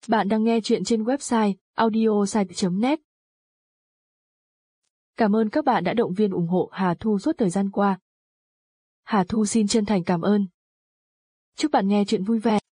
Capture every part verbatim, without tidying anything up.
Bạn đang nghe chuyện trên website audiosite chấm net. Cảm ơn các bạn đã động viên ủng hộ Hà Thu suốt thời gian qua. Hà Thu xin chân thành cảm ơn. Chúc bạn nghe chuyện vui vẻ.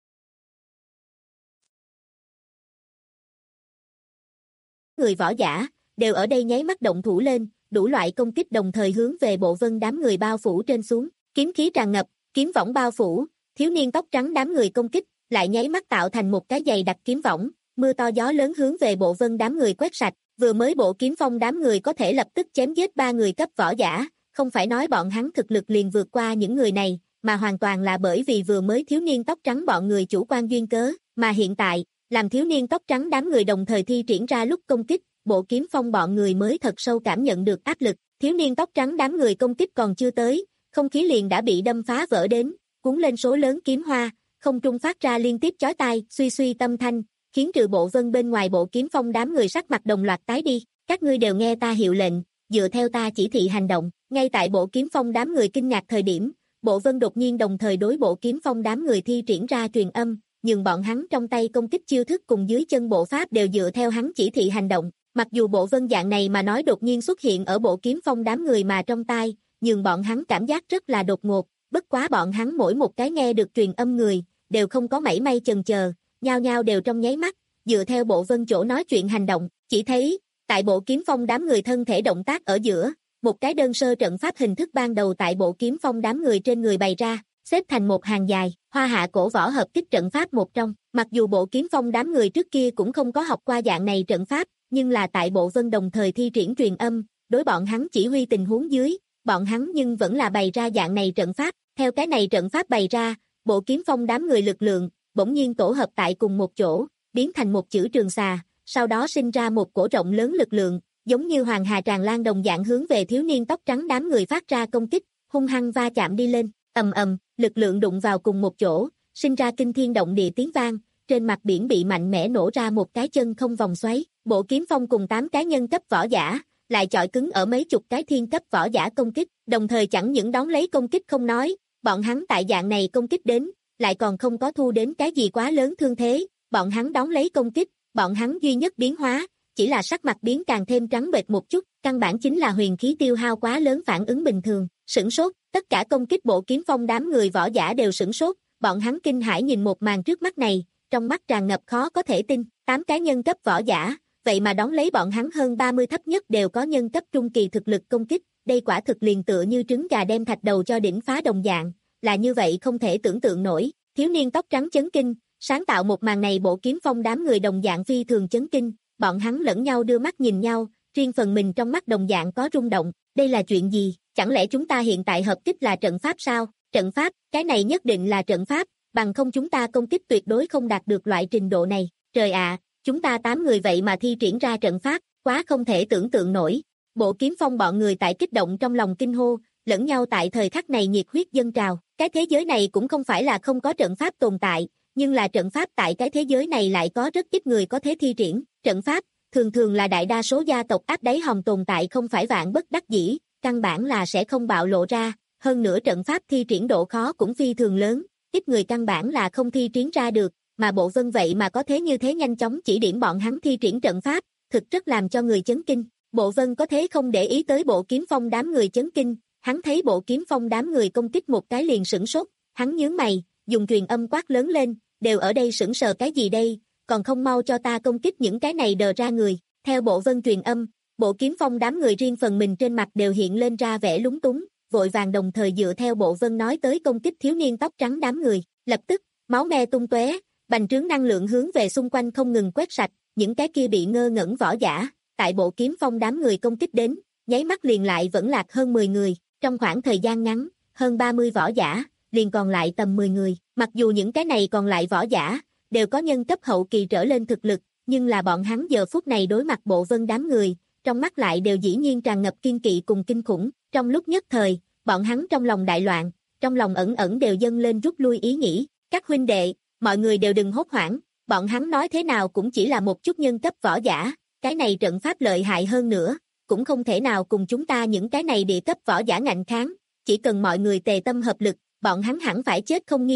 Người võ giả đều ở đây nháy mắt động thủ lên, đủ loại công kích đồng thời hướng về Bộ Vân đám người bao phủ trên xuống, kiếm khí tràn ngập, kiếm võng bao phủ, thiếu niên tóc trắng đám người công kích, lại nháy mắt tạo thành một cái dày đặc kiếm võng, mưa to gió lớn hướng về Bộ Vân đám người quét sạch, vừa mới Bộ Kiếm Phong đám người có thể lập tức chém giết ba người cấp võ giả, không phải nói bọn hắn thực lực liền vượt qua những người này, mà hoàn toàn là bởi vì vừa mới thiếu niên tóc trắng bọn người chủ quan duyên cớ, mà hiện tại, làm thiếu niên tóc trắng đám người đồng thời thi triển ra lúc công kích, Bộ Kiếm Phong bọn người mới thật sâu cảm nhận được áp lực, thiếu niên tóc trắng đám người công kích còn chưa tới, không khí liền đã bị đâm phá vỡ đến, cuốn lên số lớn kiếm hoa, không trung phát ra liên tiếp chói tai, suy suy tâm thanh, khiến trừ Bộ Vân bên ngoài Bộ Kiếm Phong đám người sắc mặt đồng loạt tái đi, các ngươi đều nghe ta hiệu lệnh, dựa theo ta chỉ thị hành động, ngay tại Bộ Kiếm Phong đám người kinh ngạc thời điểm, Bộ Vân đột nhiên đồng thời đối Bộ Kiếm Phong đám người thi triển ra truyền âm, nhưng bọn hắn trong tay công kích chiêu thức cùng dưới chân bộ pháp đều dựa theo hắn chỉ thị hành động, mặc dù Bộ Vân dạng này mà nói đột nhiên xuất hiện ở Bộ Kiếm Phong đám người mà trong tai, nhưng bọn hắn cảm giác rất là đột ngột, bất quá bọn hắn mỗi một cái nghe được truyền âm người, đều không có mảy may chần chờ, nhao nhao đều trong nháy mắt, dựa theo Bộ Vân chỗ nói chuyện hành động, chỉ thấy, tại Bộ Kiếm Phong đám người thân thể động tác ở giữa, một cái đơn sơ trận pháp hình thức ban đầu tại Bộ Kiếm Phong đám người trên người bày ra, xếp thành một hàng dài, Hoa Hạ cổ võ hợp kích trận pháp một trong, mặc dù Bộ Kiếm Phong đám người trước kia cũng không có học qua dạng này trận pháp, nhưng là tại Bộ Vân đồng thời thi triển truyền âm, đối bọn hắn chỉ huy tình huống dưới, bọn hắn nhưng vẫn là bày ra dạng này trận pháp, theo cái này trận pháp bày ra, Bộ Kiếm Phong đám người lực lượng, bỗng nhiên tổ hợp tại cùng một chỗ, biến thành một chữ trường xà, sau đó sinh ra một cổ rộng lớn lực lượng, giống như hoàng hà tràn lan đồng dạng hướng về thiếu niên tóc trắng đám người phát ra công kích, hung hăng va chạm đi lên, ầm ầm, lực lượng đụng vào cùng một chỗ, sinh ra kinh thiên động địa tiếng vang, trên mặt biển bị mạnh mẽ nổ ra một cái chân không vòng xoáy, Bộ Kiếm Phong cùng tám cá nhân cấp võ giả, lại chọi cứng ở mấy chục cái thiên cấp võ giả công kích, đồng thời chẳng những đón lấy công kích không nói, bọn hắn tại dạng này công kích đến, lại còn không có thu đến cái gì quá lớn thương thế, bọn hắn đón lấy công kích, bọn hắn duy nhất biến hóa, chỉ là sắc mặt biến càng thêm trắng bệch một chút, căn bản chính là huyền khí tiêu hao quá lớn phản ứng bình thường, sửng sốt, tất cả công kích Bộ Kiếm Phong đám người võ giả đều sửng sốt, bọn hắn kinh hãi nhìn một màn trước mắt này, trong mắt tràn ngập khó có thể tin, tám cá nhân cấp võ giả, vậy mà đón lấy bọn hắn hơn ba mươi thấp nhất đều có nhân cấp trung kỳ thực lực công kích, đây quả thực liền tựa như trứng gà đem thạch đầu cho đỉnh phá đồng dạng, là như vậy không thể tưởng tượng nổi, thiếu niên tóc trắng chấn kinh, sáng tạo một màn này Bộ Kiếm Phong đám người đồng dạng phi thường chấn kinh, bọn hắn lẫn nhau đưa mắt nhìn nhau, riêng phần mình trong mắt đồng dạng có rung động, đây là chuyện gì, chẳng lẽ chúng ta hiện tại hợp kích là trận pháp sao, trận pháp, cái này nhất định là trận pháp, bằng không chúng ta công kích tuyệt đối không đạt được loại trình độ này, trời ạ, chúng ta tám người vậy mà thi triển ra trận pháp, quá không thể tưởng tượng nổi, Bộ Kiếm Phong bọn người tại kích động trong lòng kinh hô, lẫn nhau tại thời khắc này nhiệt huyết dâng trào, cái thế giới này cũng không phải là không có trận pháp tồn tại, nhưng là trận pháp tại cái thế giới này lại có rất ít người có thể thi triển, trận pháp, thường thường là đại đa số gia tộc áp đáy hòm tồn tại không phải vạn bất đắc dĩ, căn bản là sẽ không bạo lộ ra, hơn nữa trận pháp thi triển độ khó cũng phi thường lớn, ít người căn bản là không thi triển ra được, mà Bộ Vân vậy mà có thế như thế nhanh chóng chỉ điểm bọn hắn thi triển trận pháp, thực rất làm cho người chấn kinh, Bộ Vân có thế không để ý tới Bộ Kiếm Phong đám người chấn kinh, hắn thấy Bộ Kiếm Phong đám người công kích một cái liền sửng sốt, hắn nhướng mày, dùng truyền âm quát lớn lên, đều ở đây sững sờ cái gì đây, còn không mau cho ta công kích những cái này đờ ra người, theo Bộ Vân truyền âm, Bộ Kiếm Phong đám người riêng phần mình trên mặt đều hiện lên ra vẻ lúng túng, vội vàng đồng thời dựa theo Bộ Vân nói tới công kích thiếu niên tóc trắng đám người, lập tức, máu me tung tóe, bành trướng năng lượng hướng về xung quanh không ngừng quét sạch, những cái kia bị ngơ ngẩn võ giả, tại Bộ Kiếm Phong đám người công kích đến, nháy mắt liền lại vẫn lạc hơn mười người, trong khoảng thời gian ngắn, hơn ba mươi võ giả, liền còn lại tầm mười người, mặc dù những cái này còn lại võ giả, đều có nhân cấp hậu kỳ trở lên thực lực, nhưng là bọn hắn giờ phút này đối mặt Bộ Vân đám người, trong mắt lại đều dĩ nhiên tràn ngập kiên kỵ cùng kinh khủng, trong lúc nhất thời, bọn hắn trong lòng đại loạn, trong lòng ẩn ẩn đều dâng lên rút lui ý nghĩ, các huynh đệ, mọi người đều đừng hốt hoảng, bọn hắn nói thế nào cũng chỉ là một chút nhân cấp võ giả, cái này trận pháp lợi hại hơn nữa, cũng không thể nào cùng chúng ta những cái này địa cấp võ giả ngạnh kháng, chỉ cần mọi người tề tâm hợp lực, bọn hắn hẳn phải chết không nghi ngờ,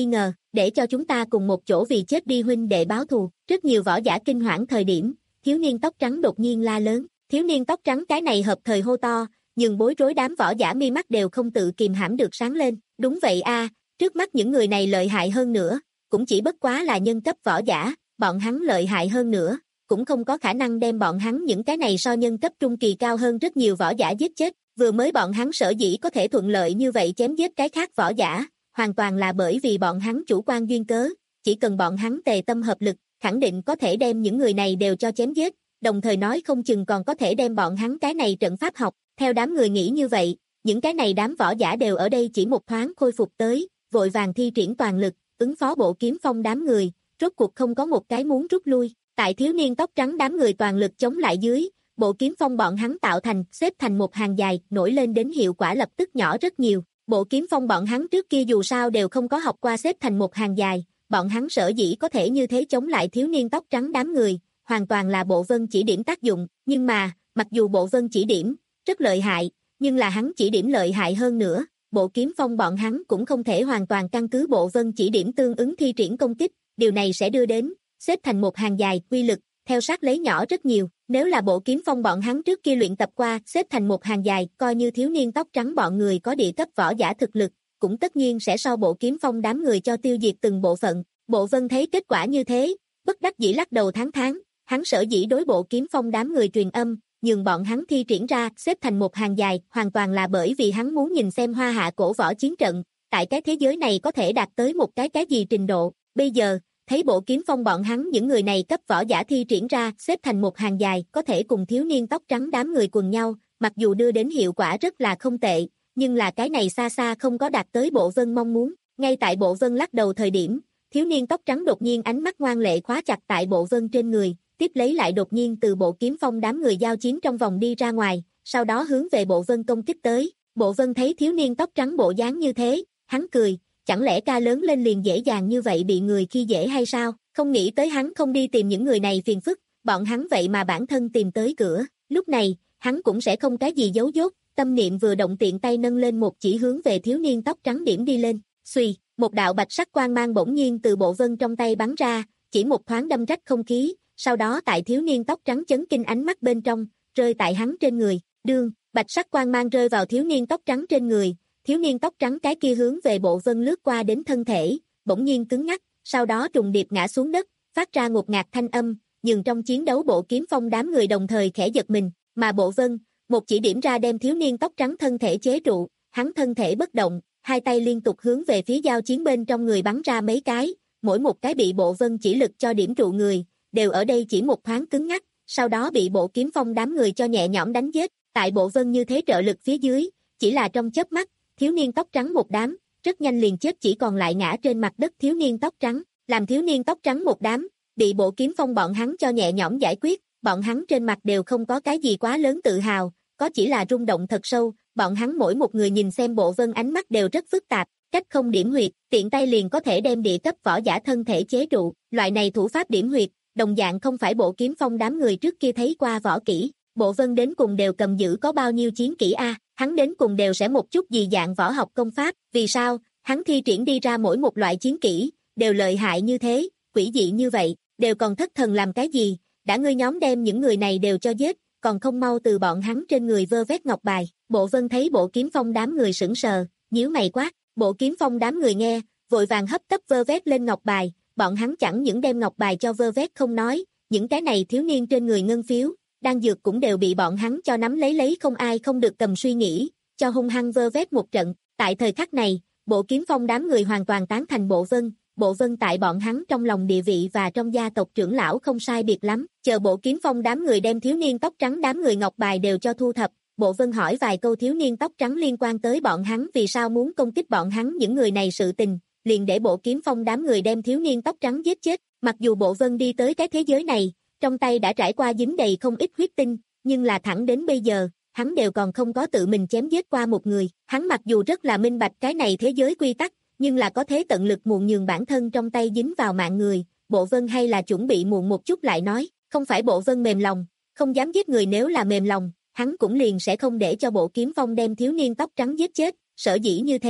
để cho chúng ta cùng một chỗ vì chết đi huynh đệ báo thù. Rất nhiều võ giả kinh hoảng thời điểm, thiếu niên tóc trắng đột nhiên la lớn. Thiếu niên tóc trắng cái này hợp thời hô to, nhưng bối rối đám võ giả mi mắt đều không tự kìm hãm được sáng lên. Đúng vậy a, trước mắt những người này lợi hại hơn nữa, cũng chỉ bất quá là nhân cấp võ giả, bọn hắn lợi hại hơn nữa, cũng không có khả năng đem bọn hắn những cái này so nhân cấp trung kỳ cao hơn rất nhiều võ giả giết chết. Vừa mới bọn hắn sở dĩ có thể thuận lợi như vậy chém giết cái khác võ giả, hoàn toàn là bởi vì bọn hắn chủ quan duyên cớ, chỉ cần bọn hắn tề tâm hợp lực, khẳng định có thể đem những người này đều cho chém giết, đồng thời nói không chừng còn có thể đem bọn hắn cái này trận pháp học. Theo đám người nghĩ như vậy, những cái này đám võ giả đều ở đây chỉ một thoáng khôi phục tới, vội vàng thi triển toàn lực, ứng phó Bộ Kiếm Phong đám người, rốt cuộc không có một cái muốn rút lui. Tại thiếu niên tóc trắng đám người toàn lực chống lại dưới, Bộ Kiếm Phong bọn hắn tạo thành, xếp thành một hàng dài, nổi lên đến hiệu quả lập tức nhỏ rất nhiều. Bộ Kiếm Phong bọn hắn trước kia dù sao đều không có học qua xếp thành một hàng dài, bọn hắn sở dĩ có thể như thế chống lại thiếu niên tóc trắng đám người, hoàn toàn là Bộ Vân chỉ điểm tác dụng, nhưng mà, mặc dù Bộ Vân chỉ điểm rất lợi hại, nhưng là hắn chỉ điểm lợi hại hơn nữa, Bộ Kiếm Phong bọn hắn cũng không thể hoàn toàn căn cứ Bộ Vân chỉ điểm tương ứng thi triển công kích, điều này sẽ đưa đến xếp thành một hàng dài, quy lực theo sát lấy nhỏ rất nhiều. Nếu là Bộ Kiếm Phong bọn hắn trước kia luyện tập qua, xếp thành một hàng dài, coi như thiếu niên tóc trắng bọn người có địa cấp võ giả thực lực, cũng tất nhiên sẽ so Bộ Kiếm Phong đám người cho tiêu diệt từng bộ phận. Bộ Vân thấy kết quả như thế, bất đắc dĩ lắc đầu thán thán, hắn sở dĩ đối Bộ Kiếm Phong đám người truyền âm, nhường bọn hắn thi triển ra, xếp thành một hàng dài, hoàn toàn là bởi vì hắn muốn nhìn xem Hoa Hạ cổ võ chiến trận, tại cái thế giới này có thể đạt tới một cái cái gì trình độ. Bây giờ, thấy Bộ Kiếm Phong bọn hắn những người này cấp võ giả thi triển ra, xếp thành một hàng dài, có thể cùng thiếu niên tóc trắng đám người quần nhau, mặc dù đưa đến hiệu quả rất là không tệ, nhưng là cái này xa xa không có đạt tới Bộ Vân mong muốn. Ngay tại Bộ Vân lắc đầu thời điểm, thiếu niên tóc trắng đột nhiên ánh mắt ngoan lệ khóa chặt tại Bộ Vân trên người, tiếp lấy lại đột nhiên từ Bộ Kiếm Phong đám người giao chiến trong vòng đi ra ngoài, sau đó hướng về Bộ Vân công kích tới. Bộ Vân thấy thiếu niên tóc trắng bộ dáng như thế, hắn cười, chẳng lẽ ca lớn lên liền dễ dàng như vậy bị người khi dễ hay sao? Không nghĩ tới hắn không đi tìm những người này phiền phức, bọn hắn vậy mà bản thân tìm tới cửa. Lúc này, hắn cũng sẽ không cái gì giấu dốt, tâm niệm vừa động tiện tay nâng lên một chỉ hướng về thiếu niên tóc trắng điểm đi lên. Xuy, một đạo bạch sắc quang mang bỗng nhiên từ Bộ Vân trong tay bắn ra, chỉ một thoáng đâm rách không khí, sau đó tại thiếu niên tóc trắng chấn kinh ánh mắt bên trong, rơi tại hắn trên người. Đương, bạch sắc quang mang rơi vào thiếu niên tóc trắng trên người, thiếu niên tóc trắng cái kia hướng về Bộ Vân lướt qua đến thân thể, bỗng nhiên cứng ngắc, sau đó trùng điệp ngã xuống đất, phát ra ngột ngạt thanh âm, nhưng trong chiến đấu Bộ Kiếm Phong đám người đồng thời khẽ giật mình, mà Bộ Vân, một chỉ điểm ra đem thiếu niên tóc trắng thân thể chế trụ, hắn thân thể bất động, hai tay liên tục hướng về phía giao chiến bên trong người bắn ra mấy cái, mỗi một cái bị Bộ Vân chỉ lực cho điểm trụ người, đều ở đây chỉ một thoáng cứng ngắc, sau đó bị Bộ Kiếm Phong đám người cho nhẹ nhõm đánh giết. Tại Bộ Vân như thế trợ lực phía dưới, chỉ là trong chớp mắt, thiếu niên tóc trắng một đám, rất nhanh liền chết chỉ còn lại ngã trên mặt đất thiếu niên tóc trắng, làm thiếu niên tóc trắng một đám, bị Bộ Kiếm Phong bọn hắn cho nhẹ nhõm giải quyết, bọn hắn trên mặt đều không có cái gì quá lớn tự hào, có chỉ là rung động thật sâu, bọn hắn mỗi một người nhìn xem Bộ Vân ánh mắt đều rất phức tạp, cách không điểm huyệt, tiện tay liền có thể đem địa cấp võ giả thân thể chế trụ, loại này thủ pháp điểm huyệt, đồng dạng không phải Bộ Kiếm Phong đám người trước kia thấy qua võ kỹ. Bộ Vân đến cùng đều cầm giữ có bao nhiêu chiến kỹ a, hắn đến cùng đều sẽ một chút gì dạng võ học công pháp, vì sao, hắn thi triển đi ra mỗi một loại chiến kỹ, đều lợi hại như thế, quỷ dị như vậy, đều còn thất thần làm cái gì, đã ngươi nhóm đem những người này đều cho giết, còn không mau từ bọn hắn trên người vơ vét ngọc bài. Bộ Vân thấy Bộ Kiếm Phong đám người sững sờ, nhíu mày quát, Bộ Kiếm Phong đám người nghe, vội vàng hấp tấp vơ vét lên ngọc bài, bọn hắn chẳng những đem ngọc bài cho vơ vét không nói, những cái này thiếu niên trên người ngân phiếu, đan dược cũng đều bị bọn hắn cho nắm lấy lấy không ai không được cầm suy nghĩ, cho hung hăng vơ vét một trận. Tại thời khắc này, Bộ Kiếm Phong đám người hoàn toàn tán thành Bộ Vân, Bộ Vân tại bọn hắn trong lòng địa vị và trong gia tộc trưởng lão không sai biệt lắm, chờ Bộ Kiếm Phong đám người đem thiếu niên tóc trắng đám người ngọc bài đều cho thu thập, Bộ Vân hỏi vài câu thiếu niên tóc trắng liên quan tới bọn hắn vì sao muốn công kích bọn hắn những người này sự tình, liền để Bộ Kiếm Phong đám người đem thiếu niên tóc trắng giết chết. Mặc dù Bộ Vân đi tới cái thế giới này, trong tay đã trải qua dính đầy không ít huyết tinh, nhưng là thẳng đến bây giờ, hắn đều còn không có tự mình chém giết qua một người. Hắn mặc dù rất là minh bạch cái này thế giới quy tắc, nhưng là có thế tận lực muộn nhường bản thân trong tay dính vào mạng người. Bộ Vân hay là chuẩn bị muộn một chút lại nói, không phải Bộ Vân mềm lòng, không dám giết người, nếu là mềm lòng, hắn cũng liền sẽ không để cho Bộ Kiếm Phong đem thiếu niên tóc trắng giết chết. Sở dĩ như thế,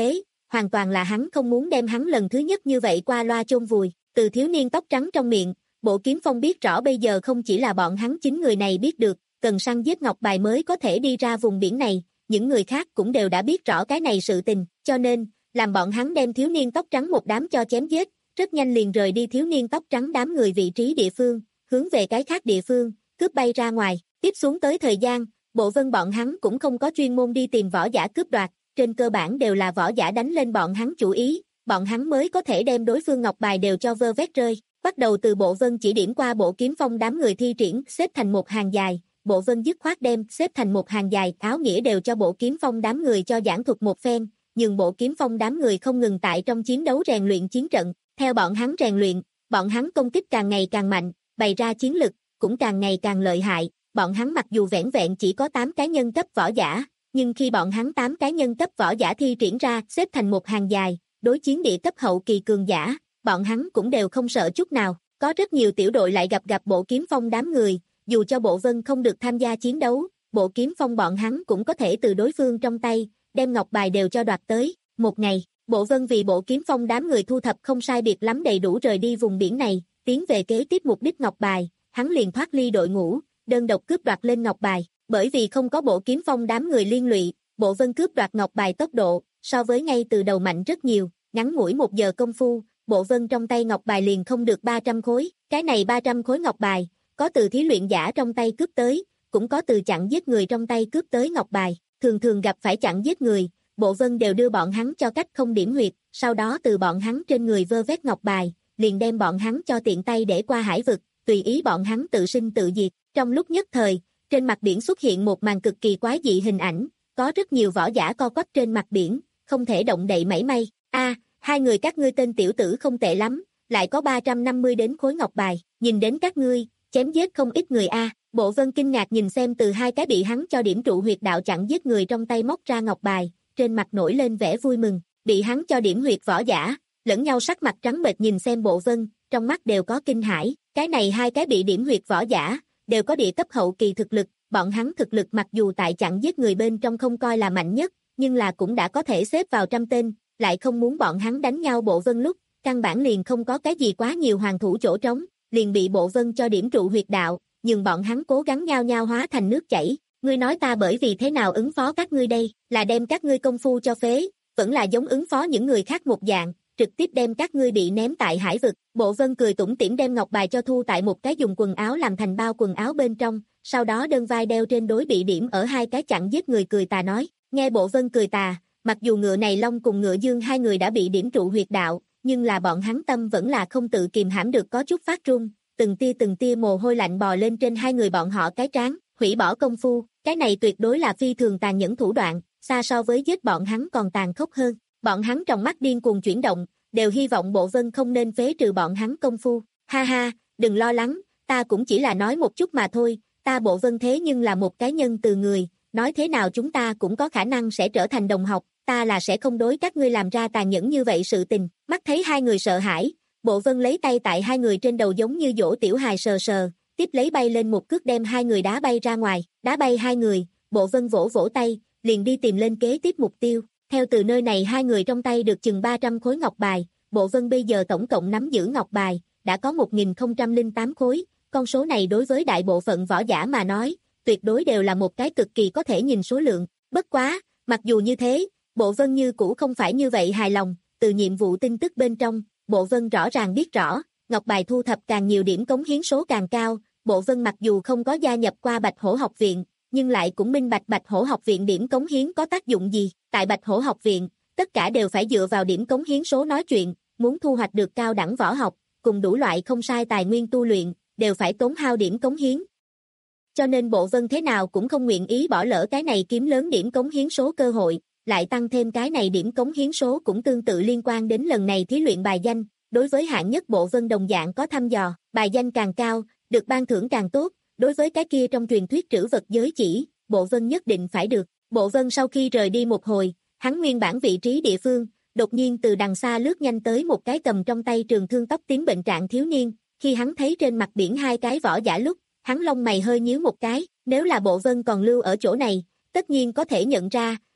hoàn toàn là hắn không muốn đem hắn lần thứ nhất như vậy qua loa chôn vùi. Từ thiếu niên tóc trắng trong miệng, Bộ Kiếm Phong biết rõ bây giờ không chỉ là bọn hắn chính người này biết được, cần săn giết ngọc bài mới có thể đi ra vùng biển này, những người khác cũng đều đã biết rõ cái này sự tình, cho nên, làm bọn hắn đem thiếu niên tóc trắng một đám cho chém giết, rất nhanh liền rời đi thiếu niên tóc trắng đám người vị trí địa phương, hướng về cái khác địa phương, cướp bay ra ngoài. Tiếp xuống tới thời gian, Bộ Vân bọn hắn cũng không có chuyên môn đi tìm võ giả cướp đoạt, trên cơ bản đều là võ giả đánh lên bọn hắn chủ ý, bọn hắn mới có thể đem đối phương ngọc bài đều cho vơ vét rơi. Bắt đầu từ Bộ Vân chỉ điểm qua Bộ Kiếm Phong đám người thi triển xếp thành một hàng dài, Bộ Vân dứt khoát đem xếp thành một hàng dài áo nghĩa đều cho Bộ Kiếm Phong đám người cho giảng thuật một phen, nhưng Bộ Kiếm Phong đám người không ngừng tại trong chiến đấu rèn luyện chiến trận, theo bọn hắn rèn luyện, bọn hắn công kích càng ngày càng mạnh, bày ra chiến lực cũng càng ngày càng lợi hại, bọn hắn mặc dù vẻn vẹn chỉ có tám cái nhân cấp võ giả, nhưng khi bọn hắn tám cái nhân cấp võ giả thi triển ra xếp thành một hàng dài, đối chiến địa cấp hậu kỳ cường giả, bọn hắn cũng đều không sợ chút nào, có rất nhiều tiểu đội lại gặp gặp Bộ Kiếm Phong đám người, dù cho Bộ Vân không được tham gia chiến đấu, Bộ Kiếm Phong bọn hắn cũng có thể từ đối phương trong tay, đem ngọc bài đều cho đoạt tới. Một ngày, Bộ Vân vì Bộ Kiếm Phong đám người thu thập không sai biệt lắm đầy đủ rời đi vùng biển này, tiến về kế tiếp mục đích ngọc bài, hắn liền thoát ly đội ngũ, đơn độc cướp đoạt lên ngọc bài, bởi vì không có Bộ Kiếm Phong đám người liên lụy, Bộ Vân cướp đoạt ngọc bài tốc độ, so với ngay từ đầu mạnh rất nhiều, ngắn ngủi một giờ công phu, Bộ Vân trong tay ngọc bài liền không được ba trăm khối, cái này ba trăm khối ngọc bài, có từ thí luyện giả trong tay cướp tới, cũng có từ chặn giết người trong tay cướp tới ngọc bài, thường thường gặp phải chặn giết người, Bộ Vân đều đưa bọn hắn cho cách không điểm huyệt, sau đó từ bọn hắn trên người vơ vét ngọc bài, liền đem bọn hắn cho tiện tay để qua hải vực, tùy ý bọn hắn tự sinh tự diệt. Trong lúc nhất thời, trên mặt biển xuất hiện một màn cực kỳ quái dị hình ảnh, có rất nhiều võ giả co quắp trên mặt biển, không thể động đậy mảy may. A, hai người các ngươi tên tiểu tử không tệ lắm, lại có ba trăm năm mươi đến khối ngọc bài, nhìn đến các ngươi, chém giết không ít người a. Bộ Vân kinh ngạc nhìn xem từ hai cái bị hắn cho điểm trụ huyệt đạo chặn giết người trong tay móc ra ngọc bài, trên mặt nổi lên vẻ vui mừng, bị hắn cho điểm huyệt võ giả, lẫn nhau sắc mặt trắng bệch nhìn xem Bộ Vân, trong mắt đều có kinh hãi, cái này hai cái bị điểm huyệt võ giả, đều có địa cấp hậu kỳ thực lực, bọn hắn thực lực mặc dù tại chặn giết người bên trong không coi là mạnh nhất, nhưng là cũng đã có thể xếp vào trăm tên, lại không muốn bọn hắn đánh nhau Bộ Vân lúc, căn bản liền không có cái gì quá nhiều hoàng thủ chỗ trống, liền bị Bộ Vân cho điểm trụ huyệt đạo, nhưng bọn hắn cố gắng nhao nhao hóa thành nước chảy, ngươi nói ta bởi vì thế nào ứng phó các ngươi đây, là đem các ngươi công phu cho phế, vẫn là giống ứng phó những người khác một dạng, trực tiếp đem các ngươi bị ném tại hải vực. Bộ Vân cười tủm tỉm đem ngọc bài cho thu tại một cái dùng quần áo làm thành bao quần áo bên trong, sau đó đơn vai đeo trên đối bị điểm ở hai cái chặn giết người cười tà nói, nghe Bộ Vân cười tà, mặc dù ngựa này Long cùng ngựa Dương hai người đã bị điểm trụ huyệt đạo, nhưng là bọn hắn tâm vẫn là không tự kìm hãm được có chút phát run, từng tia từng tia mồ hôi lạnh bò lên trên hai người bọn họ cái trán, hủy bỏ công phu, cái này tuyệt đối là phi thường tàn nhẫn thủ đoạn, xa so với giết bọn hắn còn tàn khốc hơn, bọn hắn trong mắt điên cuồng chuyển động, đều hy vọng Bộ Vân không nên phế trừ bọn hắn công phu, ha ha, đừng lo lắng, ta cũng chỉ là nói một chút mà thôi, ta Bộ Vân thế nhưng là một cái nhân từ người, nói thế nào chúng ta cũng có khả năng sẽ trở thành đồng học, ta là sẽ không đối các ngươi làm ra tàn nhẫn như vậy sự tình, mắt thấy hai người sợ hãi, Bộ Vân lấy tay tại hai người trên đầu giống như dỗ tiểu hài sờ sờ, tiếp lấy bay lên một cước đem hai người đá bay ra ngoài, đá bay hai người, Bộ Vân vỗ vỗ tay, liền đi tìm lên kế tiếp mục tiêu, theo từ nơi này hai người trong tay được chừng ba trăm khối ngọc bài, Bộ Vân bây giờ tổng cộng nắm giữ ngọc bài, đã có một nghìn không trăm lẻ tám khối, con số này đối với đại bộ phận võ giả mà nói, tuyệt đối đều là một cái cực kỳ có thể nhìn số lượng, bất quá, mặc dù như thế, Bộ Vân như cũ không phải như vậy hài lòng, từ nhiệm vụ tin tức bên trong, Bộ Vân rõ ràng biết rõ, ngọc bài thu thập càng nhiều điểm cống hiến số càng cao, Bộ Vân mặc dù không có gia nhập qua Bạch Hổ học viện, nhưng lại cũng minh bạch Bạch Hổ học viện điểm cống hiến có tác dụng gì, tại Bạch Hổ học viện, tất cả đều phải dựa vào điểm cống hiến số nói chuyện, muốn thu hoạch được cao đẳng võ học, cùng đủ loại không sai tài nguyên tu luyện, đều phải tốn hao điểm cống hiến. Cho nên Bộ Vân thế nào cũng không nguyện ý bỏ lỡ cái này kiếm lớn điểm cống hiến số cơ hội, lại tăng thêm cái này điểm cống hiến số cũng tương tự liên quan đến lần này thí luyện bài danh, đối với hạng nhất Bộ Vân đồng dạng có thăm dò, bài danh càng cao, được ban thưởng càng tốt, đối với cái kia trong truyền thuyết trữ vật giới chỉ, Bộ Vân nhất định phải được. Bộ Vân sau khi rời đi một hồi, hắn nguyên bản vị trí địa phương, đột nhiên từ đằng xa lướt nhanh tới một cái cầm trong tay trường thương tóc tím bệnh trạng thiếu niên, khi hắn thấy trên mặt biển hai cái võ giả lúc, hắn lông mày hơi nhíu một cái, nếu là Bộ Vân còn lưu ở chỗ này, tất nhiên có thể nhận ra,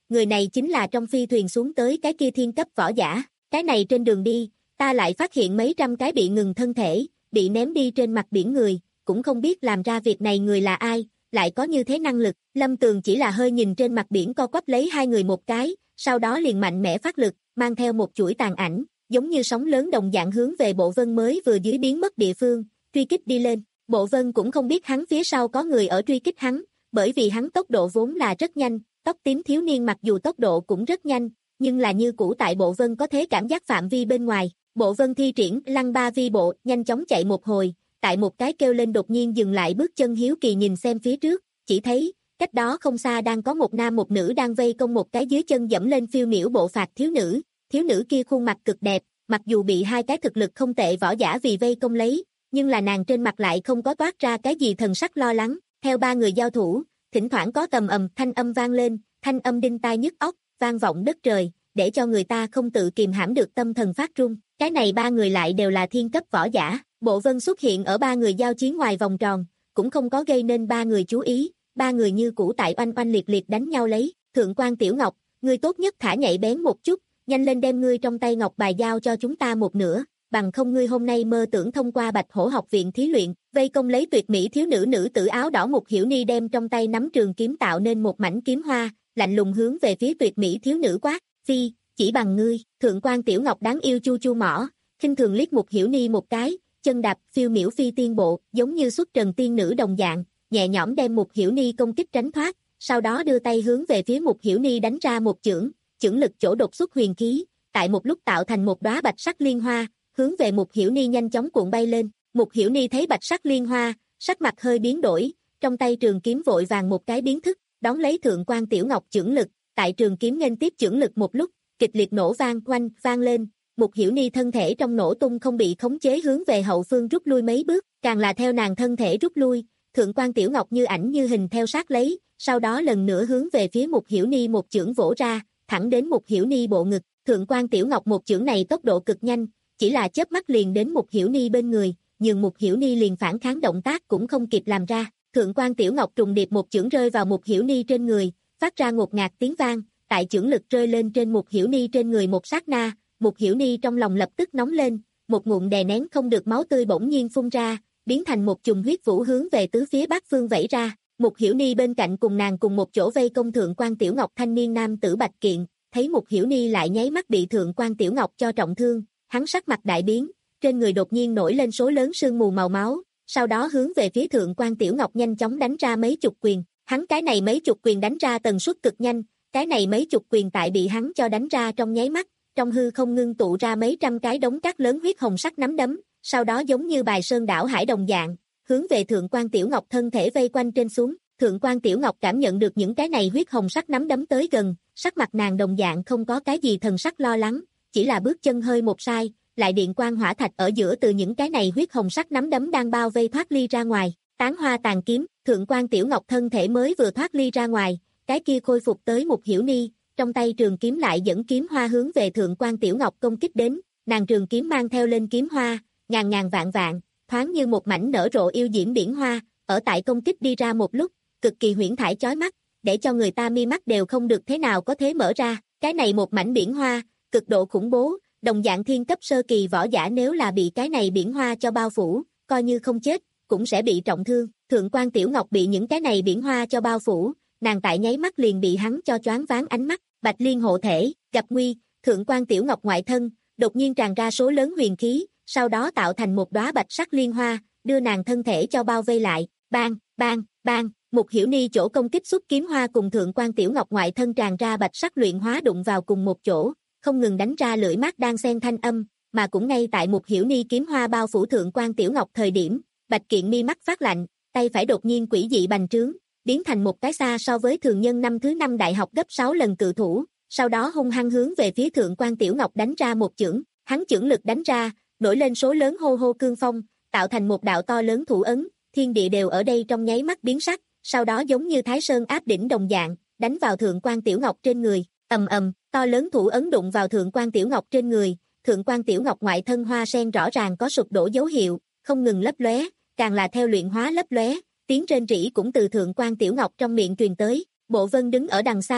người này chính là trong phi thuyền xuống tới cái kia thiên cấp võ giả. Cái này trên đường đi, ta lại phát hiện mấy trăm cái bị ngừng thân thể, bị ném đi trên mặt biển người, cũng không biết làm ra việc này người là ai, lại có như thế năng lực. Lâm Tường chỉ là hơi nhìn trên mặt biển co quắp lấy hai người một cái, sau đó liền mạnh mẽ phát lực, mang theo một chuỗi tàn ảnh, giống như sóng lớn đồng dạng hướng về Bộ Vân mới vừa dưới biến mất địa phương, truy kích đi lên. Bộ Vân cũng không biết hắn phía sau có người ở truy kích hắn, bởi vì hắn tốc độ vốn là rất nhanh, tóc tím thiếu niên mặc dù tốc độ cũng rất nhanh, nhưng là như cũ tại Bộ Vân có thể cảm giác phạm vi bên ngoài. Bộ Vân thi triển lăng ba vi bộ, nhanh chóng chạy một hồi, tại một cái kêu lên đột nhiên dừng lại bước chân hiếu kỳ nhìn xem phía trước, chỉ thấy, cách đó không xa đang có một nam một nữ đang vây công một cái dưới chân dẫm lên phiêu miểu bộ phạt thiếu nữ, thiếu nữ kia khuôn mặt cực đẹp, mặc dù bị hai cái thực lực không tệ võ giả vì vây công lấy, nhưng là nàng trên mặt lại không có toát ra cái gì thần sắc lo lắng, theo ba người giao thủ, thỉnh thoảng có tầm ầm thanh âm vang lên, thanh âm đinh tai nhức óc, vang vọng đất trời, để cho người ta không tự kìm hãm được tâm thần phát run. Cái này ba người lại đều là thiên cấp võ giả. Bộ Vân xuất hiện ở ba người giao chiến ngoài vòng tròn, cũng không có gây nên ba người chú ý, ba người như cũ tại oanh oanh liệt liệt đánh nhau lấy. Thượng quan Tiểu Ngọc, ngươi tốt nhất thả nhạy bén một chút, nhanh lên đem ngươi trong tay ngọc bài giao cho chúng ta một nửa, bằng không ngươi hôm nay mơ tưởng thông qua Bạch Hổ học viện thí luyện. Vây công lấy tuyệt mỹ thiếu nữ nữ tử áo đỏ Mục Hiểu Ni đem trong tay nắm trường kiếm tạo nên một mảnh kiếm hoa, lạnh lùng hướng về phía tuyệt mỹ thiếu nữ quát, phi, chỉ bằng ngươi. Thượng quan Tiểu Ngọc đáng yêu chu chu mỏ, khinh thường liếc Mục Hiểu Ni một cái, chân đạp phiêu miểu phi tiên bộ, giống như xuất trần tiên nữ đồng dạng, nhẹ nhõm đem Mục Hiểu Ni công kích tránh thoát, sau đó đưa tay hướng về phía Mục Hiểu Ni đánh ra một chưởng, chưởng lực chỗ đột xuất huyền khí, tại một lúc tạo thành một đóa bạch sắc liên hoa, hướng về Mục Hiểu Ni nhanh chóng cuộn bay lên. Mục Hiểu Ni thấy bạch sắc liên hoa, sắc mặt hơi biến đổi, trong tay trường kiếm vội vàng một cái biến thức, đón lấy Thượng quan Tiểu Ngọc chưởng lực, tại trường kiếm nghênh tiếp chưởng lực một lúc, kịch liệt nổ vang oanh vang lên. Mục Hiểu Ni thân thể trong nổ tung không bị khống chế hướng về hậu phương rút lui mấy bước, càng là theo nàng thân thể rút lui, Thượng quan Tiểu Ngọc như ảnh như hình theo sát lấy, sau đó lần nữa hướng về phía Mục Hiểu Ni một chưởng vỗ ra, thẳng đến Mục Hiểu Ni bộ ngực. Thượng quan Tiểu Ngọc một chưởng này tốc độ cực nhanh, chỉ là chớp mắt liền đến Mục Hiểu Ni bên người, nhưng Mục Hiểu Ni liền phản kháng động tác cũng không kịp làm ra. Thượng quan Tiểu Ngọc trùng điệp một chưởng rơi vào Mục Hiểu Ni trên người, phát ra ngột ngạt tiếng vang, tại chưởng lực rơi lên trên Mục Hiểu Ni trên người một sát na, Mục Hiểu Ni trong lòng lập tức nóng lên, một ngụm đè nén không được máu tươi bỗng nhiên phun ra, biến thành một chùm huyết vũ hướng về tứ phía bát phương vẩy ra. Mục Hiểu Ni bên cạnh cùng nàng cùng một chỗ vây công Thượng quan Tiểu Ngọc thanh niên nam tử Bạch Kiện, thấy Mục Hiểu Ni lại nháy mắt bị Thượng quan Tiểu Ngọc cho trọng thương, hắn sắc mặt đại biến, trên người đột nhiên nổi lên số lớn sương mù màu máu, sau đó hướng về phía Thượng quan Tiểu Ngọc nhanh chóng đánh ra mấy chục quyền. Hắn cái này mấy chục quyền đánh ra tần suất cực nhanh, cái này mấy chục quyền tại bị hắn cho đánh ra trong nháy mắt, trong hư không ngưng tụ ra mấy trăm cái đống cát lớn huyết hồng sắc nắm đấm, sau đó giống như bài sơn đảo hải đồng dạng, hướng về Thượng quan Tiểu Ngọc thân thể vây quanh trên xuống. Thượng quan Tiểu Ngọc cảm nhận được những cái này huyết hồng sắc nắm đấm tới gần, sắc mặt nàng đồng dạng không có cái gì thần sắc lo lắng, chỉ là bước chân hơi một sai, lại điện quang hỏa thạch ở giữa từ những cái này huyết hồng sắc nắm đấm đang bao vây thoát ly ra ngoài, tán hoa tàn kiếm. Thượng quan Tiểu Ngọc thân thể mới vừa thoát ly ra ngoài, cái kia khôi phục tới Mục Hiểu Ni, trong tay trường kiếm lại dẫn kiếm hoa hướng về Thượng quan Tiểu Ngọc công kích đến, nàng trường kiếm mang theo lên kiếm hoa, ngàn ngàn vạn vạn, thoáng như một mảnh nở rộ yêu diễm biển hoa, ở tại công kích đi ra một lúc, cực kỳ huyễn thải chói mắt, để cho người ta mi mắt đều không được thế nào có thể mở ra. Cái này một mảnh biển hoa, cực độ khủng bố, đồng dạng thiên cấp sơ kỳ võ giả nếu là bị cái này biển hoa cho bao phủ, coi như không chết, cũng sẽ bị trọng thương. Thượng quan Tiểu Ngọc bị những cái này biển hoa cho bao phủ, nàng tại nháy mắt liền bị hắn cho choáng váng ánh mắt. Bạch Liên hộ thể, gặp nguy, Thượng quan Tiểu Ngọc ngoại thân, đột nhiên tràn ra số lớn huyền khí, sau đó tạo thành một đóa bạch sắc liên hoa, đưa nàng thân thể cho bao vây lại. Bang, bang, bang, Mục Hiểu Ni chỗ công kích xuất kiếm hoa cùng Thượng quan Tiểu Ngọc ngoại thân tràn ra bạch sắc luyện hóa đụng vào cùng một chỗ, không ngừng đánh ra lưỡi mát đang xen thanh âm, mà cũng ngay tại Mục Hiểu Ni kiếm hoa bao phủ Thượng quan Tiểu Ngọc thời điểm, Bạch Kiện mi mắt phát lạnh, tay phải đột nhiên quỷ dị bành trướng, biến thành một cái xa so với thường nhân năm thứ năm đại học gấp sáu lần cự thủ, sau đó hung hăng hướng về phía Thượng quan Tiểu Ngọc đánh ra một chưởng, hắn chưởng lực đánh ra, nổi lên số lớn hô hô cương phong, tạo thành một đạo to lớn thủ ấn, thiên địa đều ở đây trong nháy mắt biến sắc, sau đó giống như Thái Sơn áp đỉnh đồng dạng, đánh vào Thượng quan Tiểu Ngọc trên người, ầm ầm, to lớn thủ ấn đụng vào Thượng quan Tiểu Ngọc trên người, Thượng quan Tiểu Ngọc ngoại thân hoa sen rõ ràng có sụp đổ dấu hiệu, không ngừng lấp lóe, càng là theo luyện hóa lấp lóe, tiếng rên rỉ cũng từ Thượng quan Tiểu Ngọc trong miệng truyền tới. Bộ Vân đứng ở đằng xa,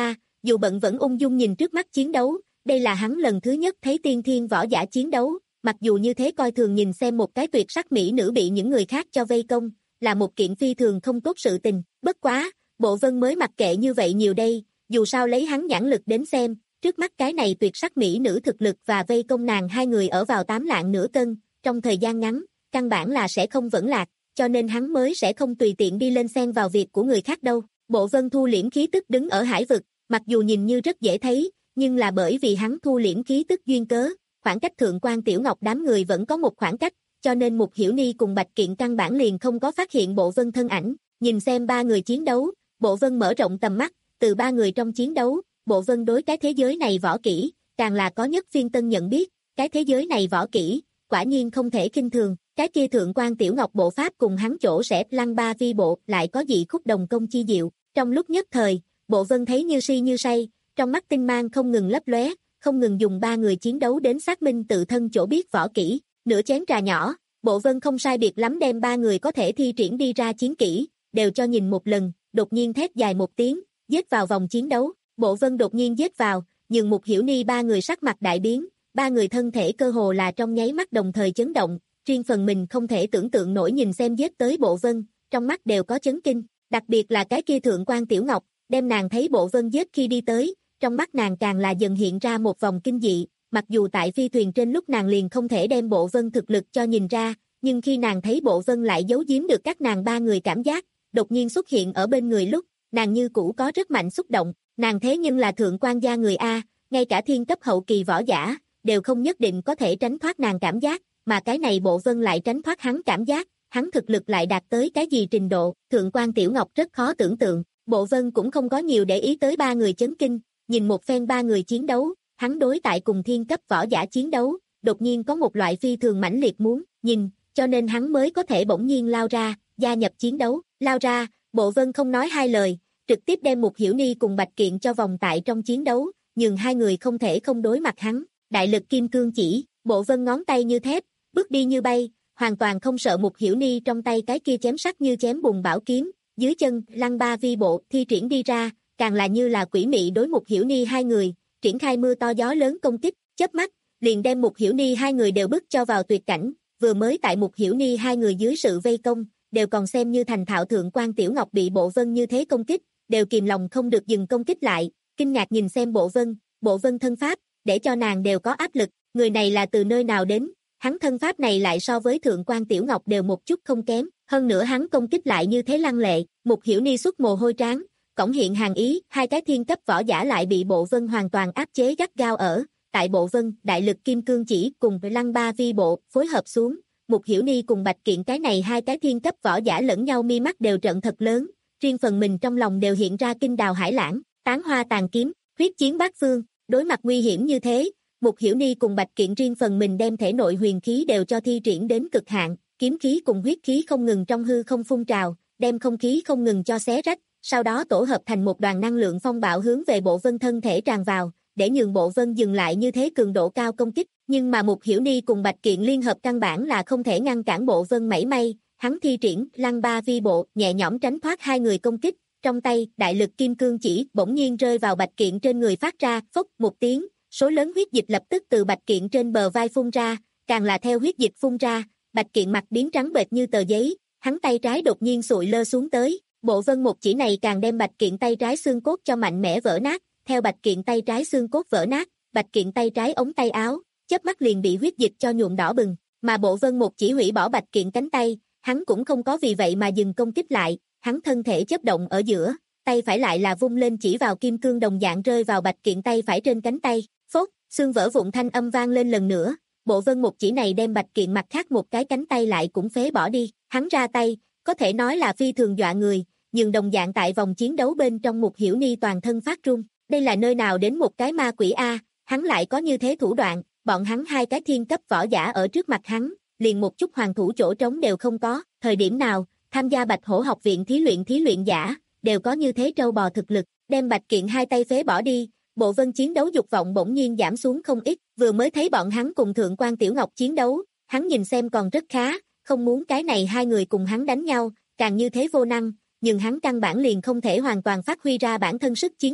dù bận vẫn ung dung nhìn trước mắt chiến đấu, đây là hắn lần thứ nhất thấy tiên thiên võ giả chiến đấu, mặc dù như thế coi thường nhìn xem một cái tuyệt sắc mỹ nữ bị những người khác cho vây công, là một kiện phi thường không tốt sự tình, bất quá, Bộ Vân mới mặc kệ như vậy nhiều đây, dù sao lấy hắn nhãn lực đến xem, trước mắt cái này tuyệt sắc mỹ nữ thực lực và vây công nàng hai người ở vào tám lạng nửa cân, trong thời gian ngắn, căn bản là sẽ không vẫn lạc, cho nên hắn mới sẽ không tùy tiện đi lên xen vào việc của người khác đâu. Bộ Vân thu liễm khí tức đứng ở hải vực, mặc dù nhìn như rất dễ thấy, nhưng là bởi vì hắn thu liễm khí tức duyên cớ, khoảng cách Thượng quan Tiểu Ngọc đám người vẫn có một khoảng cách, cho nên Mục Hiểu Ni cùng Bạch Kiện căn bản liền không có phát hiện Bộ Vân thân ảnh, nhìn xem ba người chiến đấu, Bộ Vân mở rộng tầm mắt, từ ba người trong chiến đấu, Bộ Vân đối cái thế giới này võ kỹ, càng là có nhất phiên tân nhận biết, cái thế giới này võ kỹ, quả nhiên không thể khinh thường, cái kia Thượng quan Tiểu Ngọc bộ pháp cùng hắn chỗ sẽ lăng ba vi bộ lại có dị khúc đồng công chi diệu, trong lúc nhất thời, Bộ Vân thấy như si như say, trong mắt tinh mang không ngừng lấp lóe, không ngừng dùng ba người chiến đấu đến xác minh tự thân chỗ biết võ kỹ, nửa chén trà nhỏ, Bộ Vân không sai biệt lắm đem ba người có thể thi triển đi ra chiến kỹ, đều cho nhìn một lần, đột nhiên thét dài một tiếng, giết vào vòng chiến đấu, Bộ Vân đột nhiên giết vào, nhưng Mục Hiểu Ni ba người sắc mặt đại biến, ba người thân thể cơ hồ là trong nháy mắt đồng thời chấn động, riêng phần mình không thể tưởng tượng nổi nhìn xem giết tới Bộ Vân, trong mắt đều có chấn kinh, đặc biệt là cái kia Thượng quan Tiểu Ngọc, đem nàng thấy Bộ Vân giết khi đi tới, trong mắt nàng càng là dần hiện ra một vòng kinh dị, mặc dù tại phi thuyền trên lúc nàng liền không thể đem Bộ Vân thực lực cho nhìn ra, nhưng khi nàng thấy Bộ Vân lại giấu giếm được các nàng ba người cảm giác, đột nhiên xuất hiện ở bên người lúc, nàng như cũ có rất mạnh xúc động, nàng thế nhưng là thượng quan gia người A, ngay cả thiên cấp hậu kỳ võ giả, đều không nhất định có thể tránh thoát nàng cảm giác, mà cái này Bộ Vân lại tránh thoát hắn cảm giác, hắn thực lực lại đạt tới cái gì trình độ, Thượng quan Tiểu Ngọc rất khó tưởng tượng, Bộ Vân cũng không có nhiều để ý tới ba người chấn kinh, nhìn một phen ba người chiến đấu, hắn đối tại cùng thiên cấp võ giả chiến đấu, đột nhiên có một loại phi thường mãnh liệt muốn nhìn, cho nên hắn mới có thể bỗng nhiên lao ra, gia nhập chiến đấu, lao ra, Bộ Vân không nói hai lời, trực tiếp đem Mục Hiểu Ni cùng Bạch Kiện cho vòng tại trong chiến đấu, nhưng hai người không thể không đối mặt hắn, đại lực kim cương chỉ, Bộ Vân ngón tay như thép, bước đi như bay, hoàn toàn không sợ Mục Hiểu Ni trong tay cái kia chém sắc như chém bùn bảo kiếm, dưới chân, lăng ba vi bộ, thi triển đi ra, càng là như là quỷ mị đối Mục Hiểu Ni hai người, triển khai mưa to gió lớn công kích, chớp mắt, liền đem Mục Hiểu Ni hai người đều bức cho vào tuyệt cảnh, vừa mới tại Mục Hiểu Ni hai người dưới sự vây công, đều còn xem như thành thạo Thượng quan Tiểu Ngọc bị Bộ Vân như thế công kích, đều kìm lòng không được dừng công kích lại, kinh ngạc nhìn xem Bộ Vân, Bộ Vân thân pháp, để cho nàng đều có áp lực, người này là từ nơi nào đến, hắn thân pháp này lại so với Thượng quan Tiểu Ngọc đều một chút không kém, hơn nữa hắn công kích lại như thế lăng lệ, Mục Hiểu Ni xuất mồ hôi trán, cổng hiện hàng ý, hai cái thiên cấp võ giả lại bị Bộ Vân hoàn toàn áp chế gắt gao ở, tại Bộ Vân, đại lực kim cương chỉ cùng với lăng ba vi bộ, phối hợp xuống, Mục Hiểu Ni cùng Bạch Kiện cái này hai cái thiên cấp võ giả lẫn nhau mi mắt đều trận thật lớn, riêng phần mình trong lòng đều hiện ra kinh đào hải lãng, tán hoa tàn kiếm, huyết chiến bát phương, đối mặt nguy hiểm như thế, Mục Hiểu Ni cùng Bạch Kiện riêng phần mình đem thể nội huyền khí đều cho thi triển đến cực hạn, kiếm khí cùng huyết khí không ngừng trong hư không phun trào, đem không khí không ngừng cho xé rách, sau đó tổ hợp thành một đoàn năng lượng phong bạo hướng về Bộ Vân thân thể tràn vào, để nhường Bộ Vân dừng lại như thế cường độ cao công kích, nhưng mà Mục Hiểu Ni cùng Bạch Kiện liên hợp căn bản là không thể ngăn cản Bộ Vân mảy may, hắn thi triển lăng ba vi bộ, nhẹ nhõm tránh thoát hai người công kích, trong tay, đại lực kim cương chỉ bỗng nhiên rơi vào Bạch Kiện trên người phát ra, phốc một tiếng, số lớn huyết dịch lập tức từ Bạch Kiện trên bờ vai phun ra, càng là theo huyết dịch phun ra, Bạch Kiện mặt biến trắng bệch như tờ giấy, hắn tay trái đột nhiên sụi lơ xuống tới, Bộ Vân một chỉ này càng đem Bạch Kiện tay trái xương cốt cho mạnh mẽ vỡ nát, theo Bạch Kiện tay trái xương cốt vỡ nát, Bạch Kiện tay trái ống tay áo, chớp mắt liền bị huyết dịch cho nhuộm đỏ bừng, mà Bộ Vân một chỉ hủy bỏ Bạch Kiện cánh tay, hắn cũng không có vì vậy mà dừng công kích lại, hắn thân thể chớp động ở giữa, tay phải lại là vung lên chỉ vào kim cương đồng dạng rơi vào Bạch Kiện tay phải trên cánh tay, phốt, xương vỡ vụn thanh âm vang lên lần nữa, Bộ Vân một chỉ này đem Bạch Kiện mặt khác một cái cánh tay lại cũng phế bỏ đi, hắn ra tay, có thể nói là phi thường dọa người, nhưng đồng dạng tại vòng chiến đấu bên trong Mục Hiểu Ni toàn thân phát run, đây là nơi nào đến một cái ma quỷ A, hắn lại có như thế thủ đoạn, bọn hắn hai cái thiên cấp võ giả ở trước mặt hắn, liền một chút hoàng thủ chỗ trống đều không có, thời điểm nào, tham gia Bạch Hổ học viện thí luyện thí luyện giả, đều có như thế trâu bò thực lực, đem Bạch Kiện hai tay phế bỏ đi, Bộ Vân chiến đấu dục vọng bỗng nhiên giảm xuống không ít, vừa mới thấy bọn hắn cùng Thượng quan Tiểu Ngọc chiến đấu, hắn nhìn xem còn rất khá, không muốn cái này hai người cùng hắn đánh nhau, càng như thế vô năng, nhưng hắn căn bản liền không thể hoàn toàn phát huy ra bản thân sức chiến đấu,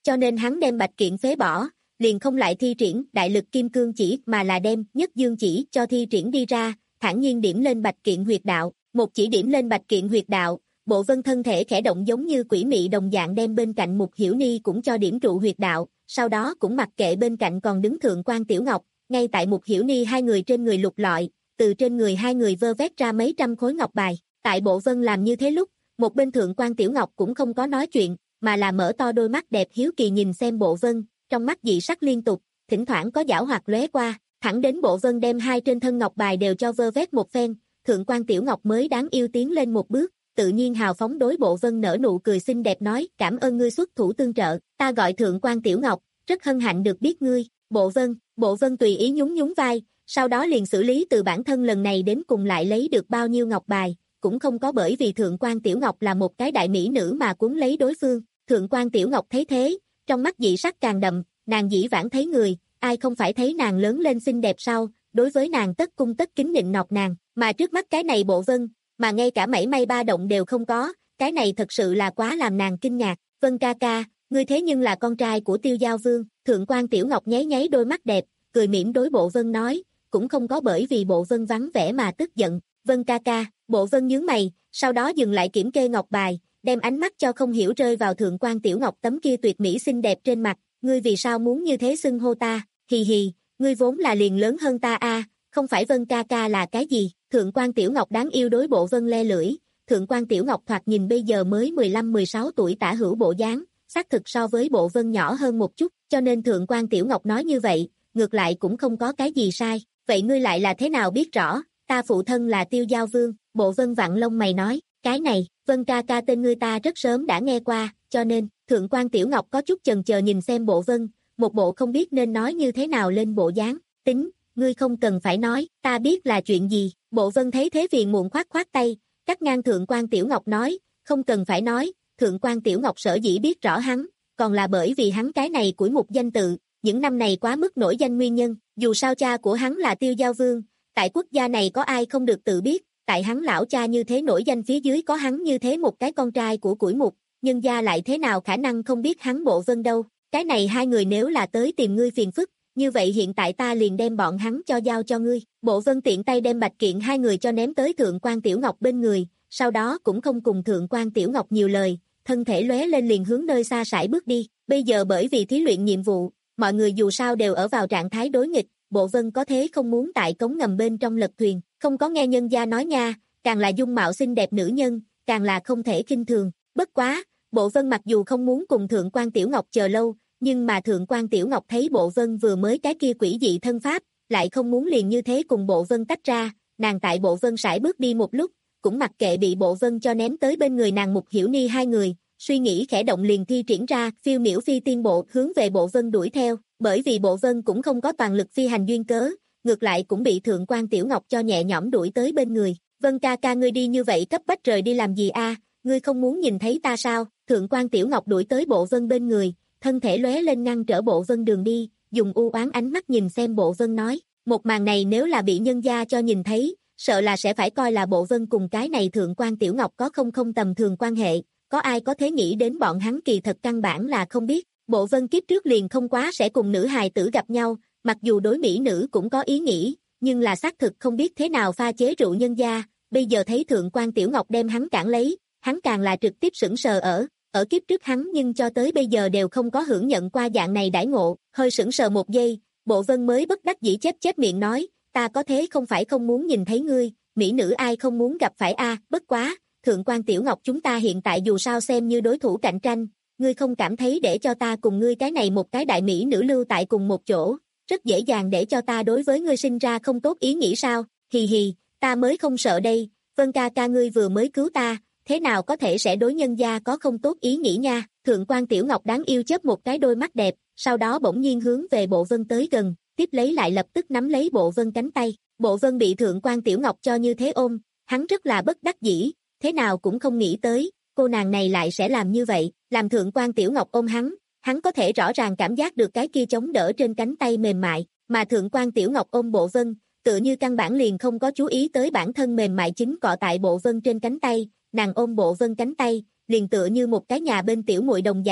cho nên hắn đem bạch kiện phế bỏ, liền không lại thi triển đại lực kim cương chỉ mà là đem nhất dương chỉ cho thi triển đi ra, thản nhiên điểm lên bạch kiện huyệt đạo, một chỉ điểm lên bạch kiện huyệt đạo, Bộ Vân thân thể khẽ động giống như quỷ mị đồng dạng đem bên cạnh Mục Hiểu Ni cũng cho điểm trụ huyệt đạo, sau đó cũng mặc kệ bên cạnh còn đứng Thượng quan Tiểu Ngọc, ngay tại Mục Hiểu Ni hai người trên người lục lọi, từ trên người hai người vơ vét ra mấy trăm khối ngọc bài, tại Bộ Vân làm như thế lúc, một bên Thượng quan Tiểu Ngọc cũng không có nói chuyện, mà là mở to đôi mắt đẹp hiếu kỳ nhìn xem Bộ Vân, trong mắt dị sắc liên tục, thỉnh thoảng có giảo hoạt lóe qua, thẳng đến Bộ Vân đem hai trên thân ngọc bài đều cho vơ vét một phen, Thượng quan Tiểu Ngọc mới đáng yêu tiến lên một bước, tự nhiên hào phóng đối Bộ Vân nở nụ cười xinh đẹp nói, cảm ơn ngươi xuất thủ tương trợ, ta gọi Thượng quan Tiểu Ngọc, rất hân hạnh được biết ngươi, Bộ Vân, Bộ Vân tùy ý nhún nhún vai, sau đó liền xử lý từ bản thân lần này đến cùng lại lấy được bao nhiêu ngọc bài, cũng không có bởi vì Thượng quan Tiểu Ngọc là một cái đại mỹ nữ mà cuốn lấy đối phương, Thượng quan Tiểu Ngọc thấy thế, trong mắt dị sắc càng đậm, nàng dĩ vãng thấy người, ai không phải thấy nàng lớn lên xinh đẹp sao, đối với nàng tất cung tất kính nịnh nọt nàng, mà trước mắt cái này Bộ Vân, mà ngay cả mảy may ba động đều không có, cái này thật sự là quá làm nàng kinh ngạc, Vân ca ca, ngươi thế nhưng là con trai của Tiêu Giao Vương, Thượng quan Tiểu Ngọc nháy nháy đôi mắt đẹp, cười mỉm đối Bộ Vân nói, cũng không có bởi vì Bộ Vân vắng vẻ mà tức giận, Vân ca ca, Bộ Vân nhướng mày, sau đó dừng lại kiểm kê ngọc bài, đem ánh mắt cho không hiểu rơi vào Thượng quan Tiểu Ngọc tấm kia tuyệt mỹ xinh đẹp trên mặt, ngươi vì sao muốn như thế xưng hô ta, hì hì, ngươi vốn là liền lớn hơn ta a, không phải Vân ca ca là cái gì, Thượng quan Tiểu Ngọc đáng yêu đối Bộ Vân le lưỡi, Thượng quan Tiểu Ngọc thoạt nhìn bây giờ mới mười lăm mười sáu tuổi tả hữu bộ dáng, xác thực so với Bộ Vân nhỏ hơn một chút, cho nên Thượng quan Tiểu Ngọc nói như vậy, ngược lại cũng không có cái gì sai, vậy ngươi lại là thế nào biết rõ, ta phụ thân là Tiêu Giao Vương, Bộ Vân vặn lông mày nói, cái này, Vân ca ca tên ngươi ta rất sớm đã nghe qua, cho nên, Thượng quan Tiểu Ngọc có chút chần chờ nhìn xem Bộ Vân, một bộ không biết nên nói như thế nào lên bộ dáng, tính, ngươi không cần phải nói, ta biết là chuyện gì, Bộ Vân thấy thế phiền muộn khoát khoát tay, cắt ngang Thượng quan Tiểu Ngọc nói, không cần phải nói, Thượng quan Tiểu Ngọc sở dĩ biết rõ hắn, còn là bởi vì hắn cái này củi mục danh tự, những năm này quá mức nổi danh nguyên nhân, dù sao cha của hắn là Tiêu Giao Vương, tại quốc gia này có ai không được tự biết, tại hắn lão cha như thế nổi danh phía dưới có hắn như thế một cái con trai của củi mục, nhân gia lại thế nào khả năng không biết hắn Bộ Vân đâu, cái này hai người nếu là tới tìm ngươi phiền phức, như vậy hiện tại ta liền đem bọn hắn cho giao cho ngươi, Bộ Vân tiện tay đem bạch kiện hai người cho ném tới Thượng quan Tiểu Ngọc bên người, sau đó cũng không cùng Thượng quan Tiểu Ngọc nhiều lời, thân thể lóe lên liền hướng nơi xa sải bước đi, bây giờ bởi vì thí luyện nhiệm vụ, mọi người dù sao đều ở vào trạng thái đối nghịch, Bộ Vân có thế không muốn tại cống ngầm bên trong lật thuyền, không có nghe nhân gia nói nha, càng là dung mạo xinh đẹp nữ nhân, càng là không thể khinh thường, bất quá, Bộ Vân mặc dù không muốn cùng Thượng quan Tiểu Ngọc chờ lâu, nhưng mà Thượng quan Tiểu Ngọc thấy Bộ Vân vừa mới cái kia quỷ dị thân pháp, lại không muốn liền như thế cùng Bộ Vân tách ra, nàng tại Bộ Vân sải bước đi một lúc, cũng mặc kệ bị Bộ Vân cho ném tới bên người nàng Mục Hiểu Ni hai người, suy nghĩ khẽ động liền thi triển ra phiêu miểu phi tiên bộ hướng về Bộ Vân đuổi theo, bởi vì Bộ Vân cũng không có toàn lực phi hành duyên cớ, ngược lại cũng bị Thượng quan Tiểu Ngọc cho nhẹ nhõm đuổi tới bên người, Vân ca ca ngươi đi như vậy cấp bách rời đi làm gì a, ngươi không muốn nhìn thấy ta sao, Thượng quan Tiểu Ngọc đuổi tới Bộ Vân bên người, thân thể lóe lên ngăn trở Bộ Vân đường đi, dùng u oán ánh mắt nhìn xem Bộ Vân nói, một màn này nếu là bị nhân gia cho nhìn thấy, sợ là sẽ phải coi là Bộ Vân cùng cái này Thượng quan Tiểu Ngọc có không không tầm thường quan hệ, có ai có thể nghĩ đến bọn hắn kỳ thật căn bản là không biết, Bộ Vân kiếp trước liền không quá sẽ cùng nữ hài tử gặp nhau, mặc dù đối mỹ nữ cũng có ý nghĩ, nhưng là xác thực không biết thế nào pha chế rượu nhân gia, bây giờ thấy Thượng quan Tiểu Ngọc đem hắn cản lấy, hắn càng là trực tiếp sững sờ ở, ở kiếp trước hắn nhưng cho tới bây giờ đều không có hưởng nhận qua dạng này đãi ngộ, hơi sững sờ một giây, Bộ Vân mới bất đắc dĩ chép chép miệng nói, ta có thế không phải không muốn nhìn thấy ngươi, mỹ nữ ai không muốn gặp phải a, bất quá, Thượng quan Tiểu Ngọc chúng ta hiện tại dù sao xem như đối thủ cạnh tranh, ngươi không cảm thấy để cho ta cùng ngươi cái này một cái đại mỹ nữ lưu tại cùng một chỗ, rất dễ dàng để cho ta đối với ngươi sinh ra không tốt ý nghĩ sao, hì hì, ta mới không sợ đây, Vân ca ca ngươi vừa mới cứu ta, thế nào có thể sẽ đối nhân gia có không tốt ý nghĩ nha, Thượng quan Tiểu Ngọc đáng yêu chớp một cái đôi mắt đẹp, sau đó bỗng nhiên hướng về Bộ Vân tới gần, tiếp lấy lại lập tức nắm lấy Bộ Vân cánh tay, Bộ Vân bị Thượng quan Tiểu Ngọc cho như thế ôm, hắn rất là bất đắc dĩ, thế nào cũng không nghĩ tới, cô nàng này lại sẽ làm như vậy, làm Thượng quan Tiểu Ngọc ôm hắn, hắn có thể rõ ràng cảm giác được cái kia chống đỡ trên cánh tay mềm mại, mà Thượng quan Tiểu Ngọc ôm Bộ Vân, tựa như căn bản liền không có chú ý tới bản thân mềm mại chính cọ tại Bộ Vân trên cánh tay, nàng ôm Bộ Vân cánh tay, liền tựa như một cái nhà bên tiểu muội đồng dạng,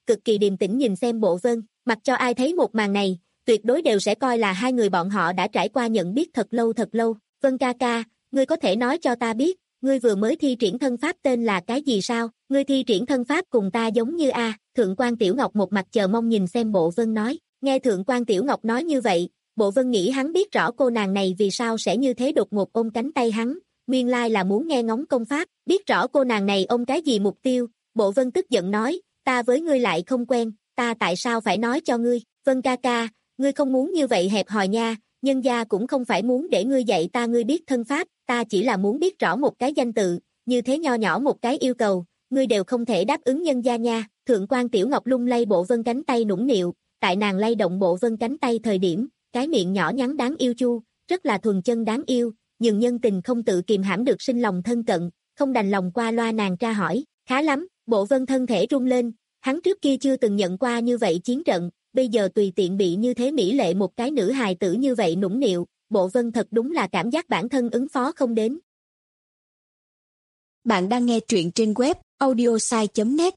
cực kỳ điềm tĩnh nhìn xem Bộ Vân, mặc cho ai thấy một màn này, tuyệt đối đều sẽ coi là hai người bọn họ đã trải qua nhận biết thật lâu thật lâu. Vân ca ca, ngươi có thể nói cho ta biết, ngươi vừa mới thi triển thân pháp tên là cái gì sao? Ngươi thi triển thân pháp cùng ta giống như a. Thượng quan Tiểu Ngọc một mặt chờ mong nhìn xem Bộ Vân nói, nghe Thượng quan Tiểu Ngọc nói như vậy, Bộ Vân nghĩ hắn biết rõ cô nàng này vì sao sẽ như thế đột ngột ôm cánh tay hắn, nguyên lai là muốn nghe ngóng công pháp, biết rõ cô nàng này ôm cái gì mục tiêu, Bộ Vân tức giận nói, ta với ngươi lại không quen, ta tại sao phải nói cho ngươi? Vân ca ca, ngươi không muốn như vậy hẹp hòi nha, nhân gia cũng không phải muốn để ngươi dạy ta ngươi biết thân pháp, ta chỉ là muốn biết rõ một cái danh tự, như thế nho nhỏ một cái yêu cầu, ngươi đều không thể đáp ứng nhân gia nha. Thượng quan Tiểu Ngọc lung lay Bộ Vân cánh tay nũng nịu, tại nàng lay động Bộ Vân cánh tay thời điểm, cái miệng nhỏ nhắn đáng yêu chu, rất là thuần chân đáng yêu, nhưng nhân tình không tự kìm hãm được sinh lòng thân cận, không đành lòng qua loa nàng tra hỏi, khá lắm, Bộ Vân thân thể run lên, hắn trước kia chưa từng nhận qua như vậy chiến trận, bây giờ tùy tiện bị như thế mỹ lệ một cái nữ hài tử như vậy nũng nịu, Bộ Vân thật đúng là cảm giác bản thân ứng phó không đến. Bạn đang nghe truyện trên web audiosai chấm net.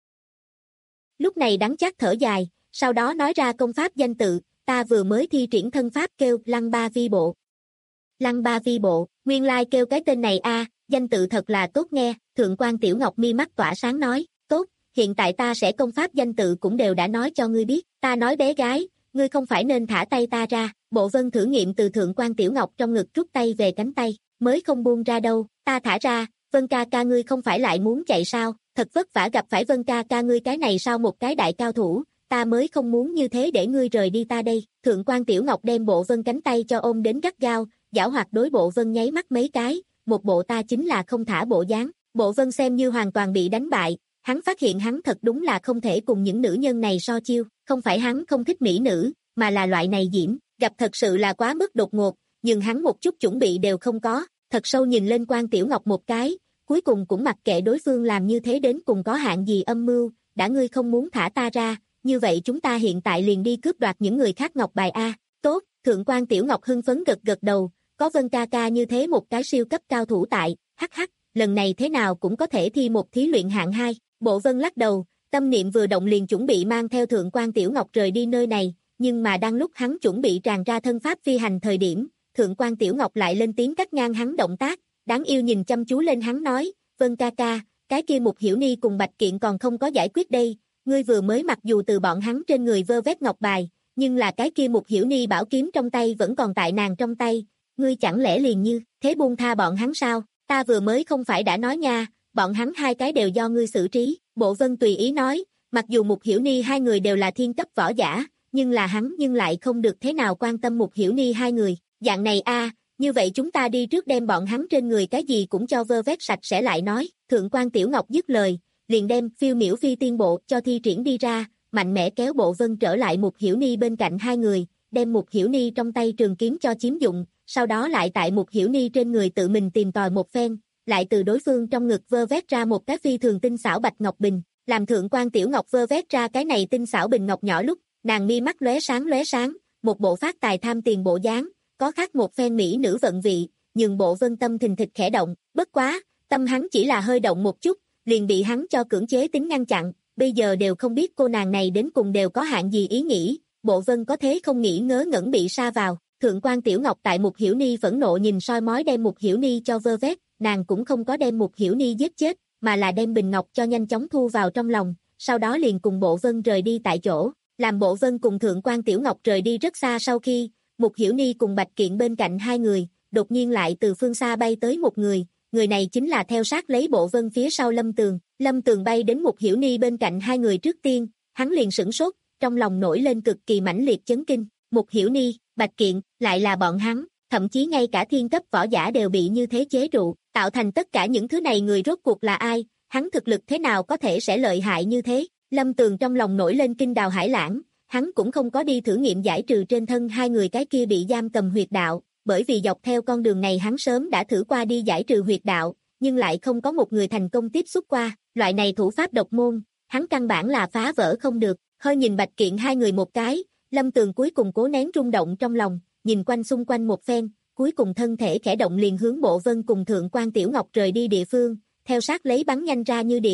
Lúc này đắng chát thở dài, sau đó nói ra công pháp danh tự, ta vừa mới thi triển thân pháp kêu Lăng Ba Vi Bộ. Lăng Ba Vi Bộ, nguyên lai kêu cái tên này a, danh tự thật là tốt nghe, Thượng quan Tiểu Ngọc mi mắt tỏa sáng nói, tốt, hiện tại ta sẽ công pháp danh tự cũng đều đã nói cho ngươi biết, ta nói bé gái, ngươi không phải nên thả tay ta ra, Bộ Vân thử nghiệm từ Thượng quan Tiểu Ngọc trong ngực rút tay về cánh tay, mới không buông ra đâu, ta thả ra, Vân ca ca ngươi không phải lại muốn chạy sao, thật vất vả gặp phải Vân ca ca ngươi cái này sao một cái đại cao thủ, ta mới không muốn như thế để ngươi rời đi ta đây. Thượng quan Tiểu Ngọc đem Bộ Vân cánh tay cho ôm đến gắt gao, giảo hoạt đối Bộ Vân nháy mắt mấy cái, một bộ ta chính là không thả bộ dáng. Bộ Vân xem như hoàn toàn bị đánh bại, hắn phát hiện hắn thật đúng là không thể cùng những nữ nhân này so chiêu, không phải hắn không thích mỹ nữ, mà là loại này diễm, gặp thật sự là quá mức đột ngột, nhưng hắn một chút chuẩn bị đều không có, thật sâu nhìn lên quan Tiểu Ngọc một cái, cuối cùng cũng mặc kệ đối phương làm như thế đến cùng có hạn gì âm mưu, đã ngươi không muốn thả ta ra, như vậy chúng ta hiện tại liền đi cướp đoạt những người khác ngọc bài a. Tốt, Thượng quan Tiểu Ngọc hưng phấn gật gật đầu, có Vân ca ca như thế một cái siêu cấp cao thủ tại, hắc hắc, lần này thế nào cũng có thể thi một thí luyện hạng hai. Bộ Vân lắc đầu, tâm niệm vừa động liền chuẩn bị mang theo Thượng quan Tiểu Ngọc rời đi nơi này, nhưng mà đang lúc hắn chuẩn bị tràn ra thân pháp phi hành thời điểm, Thượng quan Tiểu Ngọc lại lên tiếng cắt ngang hắn động tác, đáng yêu nhìn chăm chú lên hắn nói, Vân ca ca, cái kia Mục Hiểu Ni cùng Bạch Kiện còn không có giải quyết đây, ngươi vừa mới mặc dù từ bọn hắn trên người vơ vét ngọc bài, nhưng là cái kia Mục Hiểu Ni bảo kiếm trong tay vẫn còn tại nàng trong tay, ngươi chẳng lẽ liền như thế buông tha bọn hắn sao, ta vừa mới không phải đã nói nha, bọn hắn hai cái đều do ngươi xử trí. Bộ Vân tùy ý nói, mặc dù Mục Hiểu Ni hai người đều là thiên cấp võ giả, nhưng là hắn nhưng lại không được thế nào quan tâm Mục Hiểu Ni hai người, dạng này a, như vậy chúng ta đi trước đem bọn hắn trên người cái gì cũng cho vơ vét sạch sẽ lại nói. Thượng quan Tiểu Ngọc dứt lời, liền đem phiêu miểu phi tiên bộ cho thi triển đi ra, mạnh mẽ kéo Bộ Vân trở lại Mục Hiểu Ni bên cạnh hai người, đem Mục Hiểu Ni trong tay trường kiếm cho chiếm dụng, sau đó lại tại Mục Hiểu Ni trên người tự mình tìm tòi một phen, lại từ đối phương trong ngực vơ vét ra một cái phi thường tinh xảo bạch ngọc bình, làm Thượng quan Tiểu Ngọc vơ vét ra cái này tinh xảo bình ngọc nhỏ lúc, nàng mi mắt lóe sáng lóe sáng, một bộ phát tài tham tiền bộ dáng, có khác một phen mỹ nữ vận vị, nhưng Bộ Vân tâm thình thịch khẽ động, bất quá, tâm hắn chỉ là hơi động một chút, liền bị hắn cho cưỡng chế tính ngăn chặn, bây giờ đều không biết cô nàng này đến cùng đều có hạn gì ý nghĩ, Bộ Vân có thế không nghĩ ngớ ngẩn bị sa vào. Thượng quan Tiểu Ngọc tại Mục Hiểu Ni phẫn nộ nhìn soi mói đem Mục Hiểu Ni cho vơ vét, nàng cũng không có đem Mục Hiểu Ni giết chết, mà là đem bình ngọc cho nhanh chóng thu vào trong lòng, sau đó liền cùng Bộ Vân rời đi tại chỗ, làm Bộ Vân cùng Thượng quan Tiểu Ngọc rời đi rất xa sau khi, Mục Hiểu Ni cùng Bạch Kiện bên cạnh hai người, đột nhiên lại từ phương xa bay tới một người, người này chính là theo sát lấy Bộ Vân phía sau Lâm Tường, Lâm Tường bay đến Mục Hiểu Ni bên cạnh hai người trước tiên, hắn liền sửng sốt, trong lòng nổi lên cực kỳ mãnh liệt chấn kinh, Mục Hiểu Ni, Bạch Kiện, lại là bọn hắn, thậm chí ngay cả thiên cấp võ giả đều bị như thế chế trụ, tạo thành tất cả những thứ này người rốt cuộc là ai, hắn thực lực thế nào có thể sẽ lợi hại như thế, Lâm Tường trong lòng nổi lên kinh đào hải lãng, hắn cũng không có đi thử nghiệm giải trừ trên thân hai người cái kia bị giam cầm huyệt đạo, bởi vì dọc theo con đường này hắn sớm đã thử qua đi giải trừ huyệt đạo, nhưng lại không có một người thành công tiếp xúc qua, loại này thủ pháp độc môn, hắn căn bản là phá vỡ không được, hơi nhìn Bạch Kiện hai người một cái, Lâm Tường cuối cùng cố nén rung động trong lòng, nhìn quanh xung quanh một phen, cuối cùng thân thể khẽ động liền hướng Bộ Vân cùng Thượng quan Tiểu Ngọc rời đi địa phương, theo sát lấy bắn nhanh ra như điện,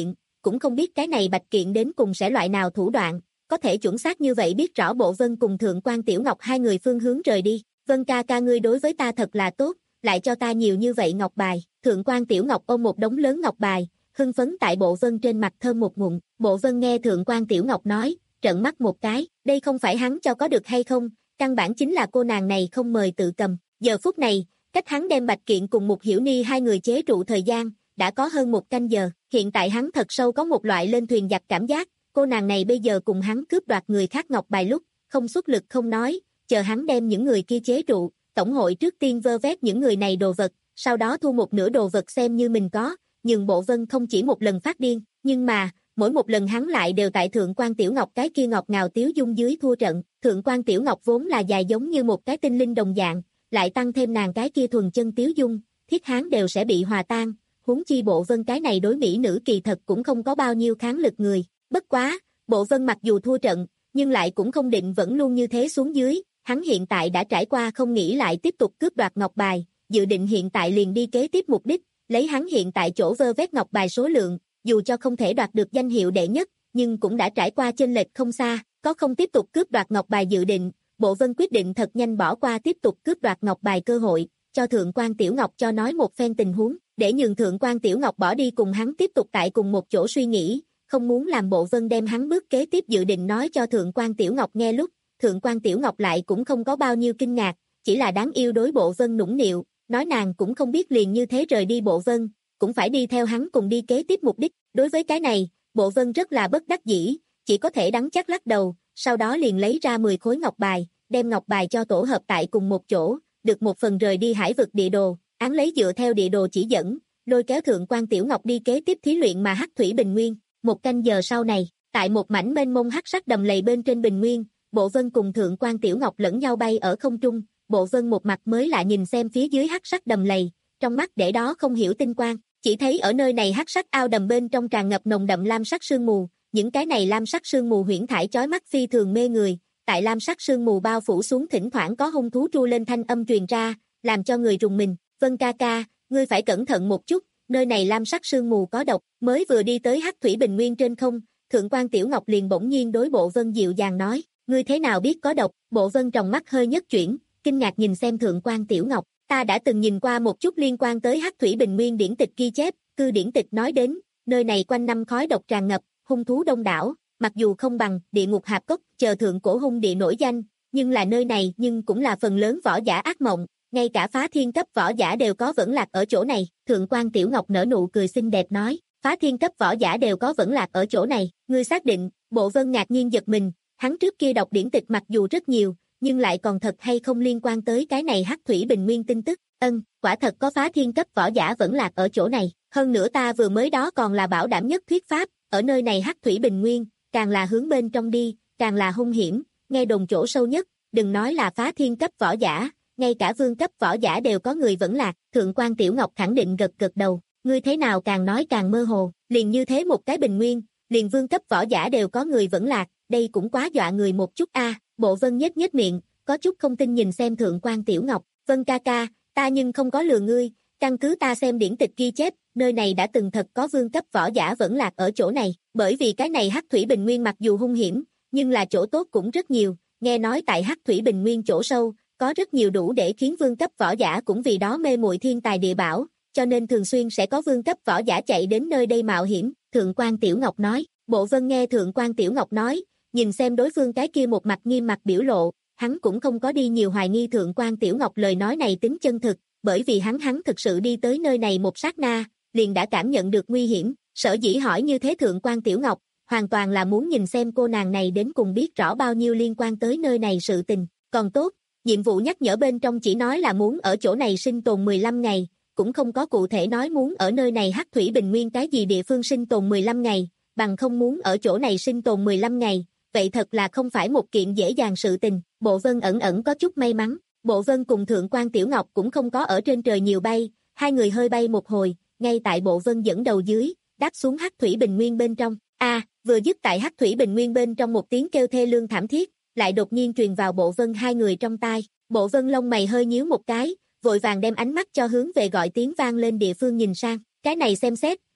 cũng không biết cái này Bạch Kiện đến cùng sẽ loại nào thủ đoạn, có thể chuẩn xác như vậy biết rõ Bộ Vân cùng Thượng quan Tiểu Ngọc hai người phương hướng rời đi. Vân ca ca ngươi đối với ta thật là tốt, lại cho ta nhiều như vậy ngọc bài. Thượng quan Tiểu Ngọc ôm một đống lớn ngọc bài, hưng phấn tại Bộ Vân trên mặt thơm một ngụm. Bộ Vân nghe Thượng quan Tiểu Ngọc nói, trợn mắt một cái, đây không phải hắn cho có được hay không, căn bản chính là cô nàng này không mời tự cầm. Giờ phút này, cách hắn đem Bạch Kiện cùng Mục Hiểu Ni hai người chế trụ thời gian, đã có hơn một canh giờ. Hiện tại hắn thật sâu có một loại lên thuyền giặc cảm giác, cô nàng này bây giờ cùng hắn cướp đoạt người khác ngọc bài lúc, không xuất lực không nói, chờ hắn đem những người kia chế trụ, tổng hội trước tiên vơ vét những người này đồ vật, sau đó thu một nửa đồ vật xem như mình có, nhưng Bộ Vân không chỉ một lần phát điên, nhưng mà, mỗi một lần hắn lại đều tại Thượng quan Tiểu Ngọc cái kia ngọt ngào tiếu dung dưới thua trận. Thượng quan Tiểu Ngọc vốn là dài giống như một cái tinh linh đồng dạng, lại tăng thêm nàng cái kia thuần chân tiếu dung, thiết hán đều sẽ bị hòa tan, huống chi Bộ Vân cái này đối mỹ nữ kỳ thật cũng không có bao nhiêu kháng lực người. Bất quá, Bộ Vân mặc dù thua trận, nhưng lại cũng không định vẫn luôn như thế xuống dưới, hắn hiện tại đã trải qua không nghĩ lại tiếp tục cướp đoạt ngọc bài, dự định hiện tại liền đi kế tiếp mục đích, lấy hắn hiện tại chỗ vơ vét ngọc bài số lượng, dù cho không thể đoạt được danh hiệu đệ nhất, nhưng cũng đã trải qua chênh lệch không xa, có không tiếp tục cướp đoạt ngọc bài dự định, Bộ Vân quyết định thật nhanh bỏ qua tiếp tục cướp đoạt ngọc bài cơ hội, cho Thượng quan Tiểu Ngọc cho nói một phen tình huống, để nhường Thượng quan Tiểu Ngọc bỏ đi cùng hắn tiếp tục tại cùng một chỗ suy nghĩ, không muốn làm Bộ Vân đem hắn bước kế tiếp dự định nói cho Thượng quan Tiểu Ngọc nghe. Lúc Thượng quan Tiểu Ngọc lại cũng không có bao nhiêu kinh ngạc, chỉ là đáng yêu đối Bộ Vân nũng nịu, nói nàng cũng không biết liền như thế rời đi Bộ Vân, cũng phải đi theo hắn cùng đi kế tiếp mục đích. Đối với cái này, Bộ Vân rất là bất đắc dĩ, chỉ có thể đắng chát lắc đầu, sau đó liền lấy ra mười khối ngọc bài, đem ngọc bài cho tổ hợp tại cùng một chỗ, được một phần rời đi hải vực địa đồ, án lấy dựa theo địa đồ chỉ dẫn, lôi kéo Thượng quan Tiểu Ngọc đi kế tiếp thí luyện mà Hắc Thủy Bình Nguyên. Một canh giờ sau này, tại một mảnh mênh mông hắc sắc đầm lầy bên trên bình nguyên, Bộ Vân cùng Thượng quan Tiểu Ngọc lẫn nhau bay ở không trung. Bộ Vân một mặt mới lạ nhìn xem phía dưới hắc sắc đầm lầy, trong mắt để đó không hiểu tinh quang, chỉ thấy ở nơi này hắc sắc ao đầm bên trong tràn ngập nồng đậm lam sắc sương mù, những cái này lam sắc sương mù huyễn thải chói mắt phi thường mê người, tại lam sắc sương mù bao phủ xuống thỉnh thoảng có hung thú tru lên thanh âm truyền ra, làm cho người rùng mình. Vân ca ca, ngươi phải cẩn thận một chút, nơi này lam sắc sương mù có độc. Mới vừa đi tới Hắc Thủy Bình Nguyên trên không, Thượng quan Tiểu Ngọc liền bỗng nhiên đối Bộ Vân dịu dàng nói, ngươi thế nào biết có độc? Bộ Vân trong mắt hơi nhất chuyển, kinh ngạc nhìn xem Thượng quan Tiểu Ngọc, ta đã từng nhìn qua một chút liên quan tới Hắc Thủy Bình Nguyên điển tịch ghi chép, cư điển tịch nói đến, nơi này quanh năm khói độc tràn ngập, hung thú đông đảo, mặc dù không bằng địa ngục hạp cốc chờ thượng cổ hung địa nổi danh, nhưng là nơi này nhưng cũng là phần lớn võ giả ác mộng, ngay cả phá thiên cấp võ giả đều có vẫn lạc ở chỗ này. Thượng quan Tiểu Ngọc nở nụ cười xinh đẹp nói, phá thiên cấp võ giả đều có vẫn lạc ở chỗ này, ngươi xác định? Bộ Vân ngạc nhiên giật mình, hắn trước kia đọc điển tịch mặc dù rất nhiều, nhưng lại còn thật hay không liên quan tới cái này Hắc Thủy Bình Nguyên tin tức. Ân, quả thật có phá thiên cấp võ giả vẫn lạc ở chỗ này, hơn nữa ta vừa mới đó còn là bảo đảm nhất thuyết pháp, ở nơi này Hắc Thủy Bình Nguyên, càng là hướng bên trong đi, càng là hung hiểm, nghe đồn chỗ sâu nhất, đừng nói là phá thiên cấp võ giả, ngay cả vương cấp võ giả đều có người vẫn lạc. Thượng quan Tiểu Ngọc khẳng định gật gật đầu, ngươi thế nào càng nói càng mơ hồ, liền như thế một cái bình nguyên, liền vương cấp võ giả đều có người vẫn lạc, đây cũng quá dọa người một chút a. À, Bộ Vân nhếch nhếch miệng, có chút không tin nhìn xem Thượng quan Tiểu Ngọc, Vân ca ca, ta nhưng không có lừa ngươi, căn cứ ta xem điển tịch ghi chép, nơi này đã từng thật có vương cấp võ giả vẫn lạc ở chỗ này, bởi vì cái này Hắc Thủy Bình Nguyên mặc dù hung hiểm, nhưng là chỗ tốt cũng rất nhiều, nghe nói tại Hắc Thủy Bình Nguyên chỗ sâu, có rất nhiều đủ để khiến vương cấp võ giả cũng vì đó mê muội thiên tài địa bảo, cho nên thường xuyên sẽ có vương cấp võ giả chạy đến nơi đây mạo hiểm. Thượng quan Tiểu Ngọc nói. Bộ Vân nghe Thượng quan Tiểu Ngọc nói, nhìn xem đối phương cái kia một mặt nghiêm mặt biểu lộ, hắn cũng không có đi nhiều hoài nghi Thượng quan Tiểu Ngọc lời nói này tính chân thực, bởi vì hắn hắn thực sự đi tới nơi này một sát na, liền đã cảm nhận được nguy hiểm, sở dĩ hỏi như thế Thượng quan Tiểu Ngọc, hoàn toàn là muốn nhìn xem cô nàng này đến cùng biết rõ bao nhiêu liên quan tới nơi này sự tình. Còn tốt, nhiệm vụ nhắc nhở bên trong chỉ nói là muốn ở chỗ này sinh tồn mười lăm ngày, cũng không có cụ thể nói muốn ở nơi này Hắc Thủy Bình Nguyên cái gì địa phương sinh tồn mười lăm ngày, bằng không muốn ở chỗ này sinh tồn mười lăm ngày, vậy thật là không phải một kiện dễ dàng sự tình. Bộ Vân ẩn ẩn có chút may mắn, Bộ Vân cùng Thượng quan Tiểu Ngọc cũng không có ở trên trời nhiều bay, hai người hơi bay một hồi, ngay tại Bộ Vân dẫn đầu dưới, đáp xuống Hắc Thủy Bình Nguyên bên trong. A, à, vừa dứt tại Hắc Thủy Bình Nguyên bên trong một tiếng kêu thê lương thảm thiết, lại đột nhiên truyền vào Bộ Vân hai người trong tai. Bộ Vân lông mày hơi nhíu một cái, vội vàng đem ánh mắt cho hướng về gọi tiếng vang lên địa phương nhìn sang. Cái này xem xét,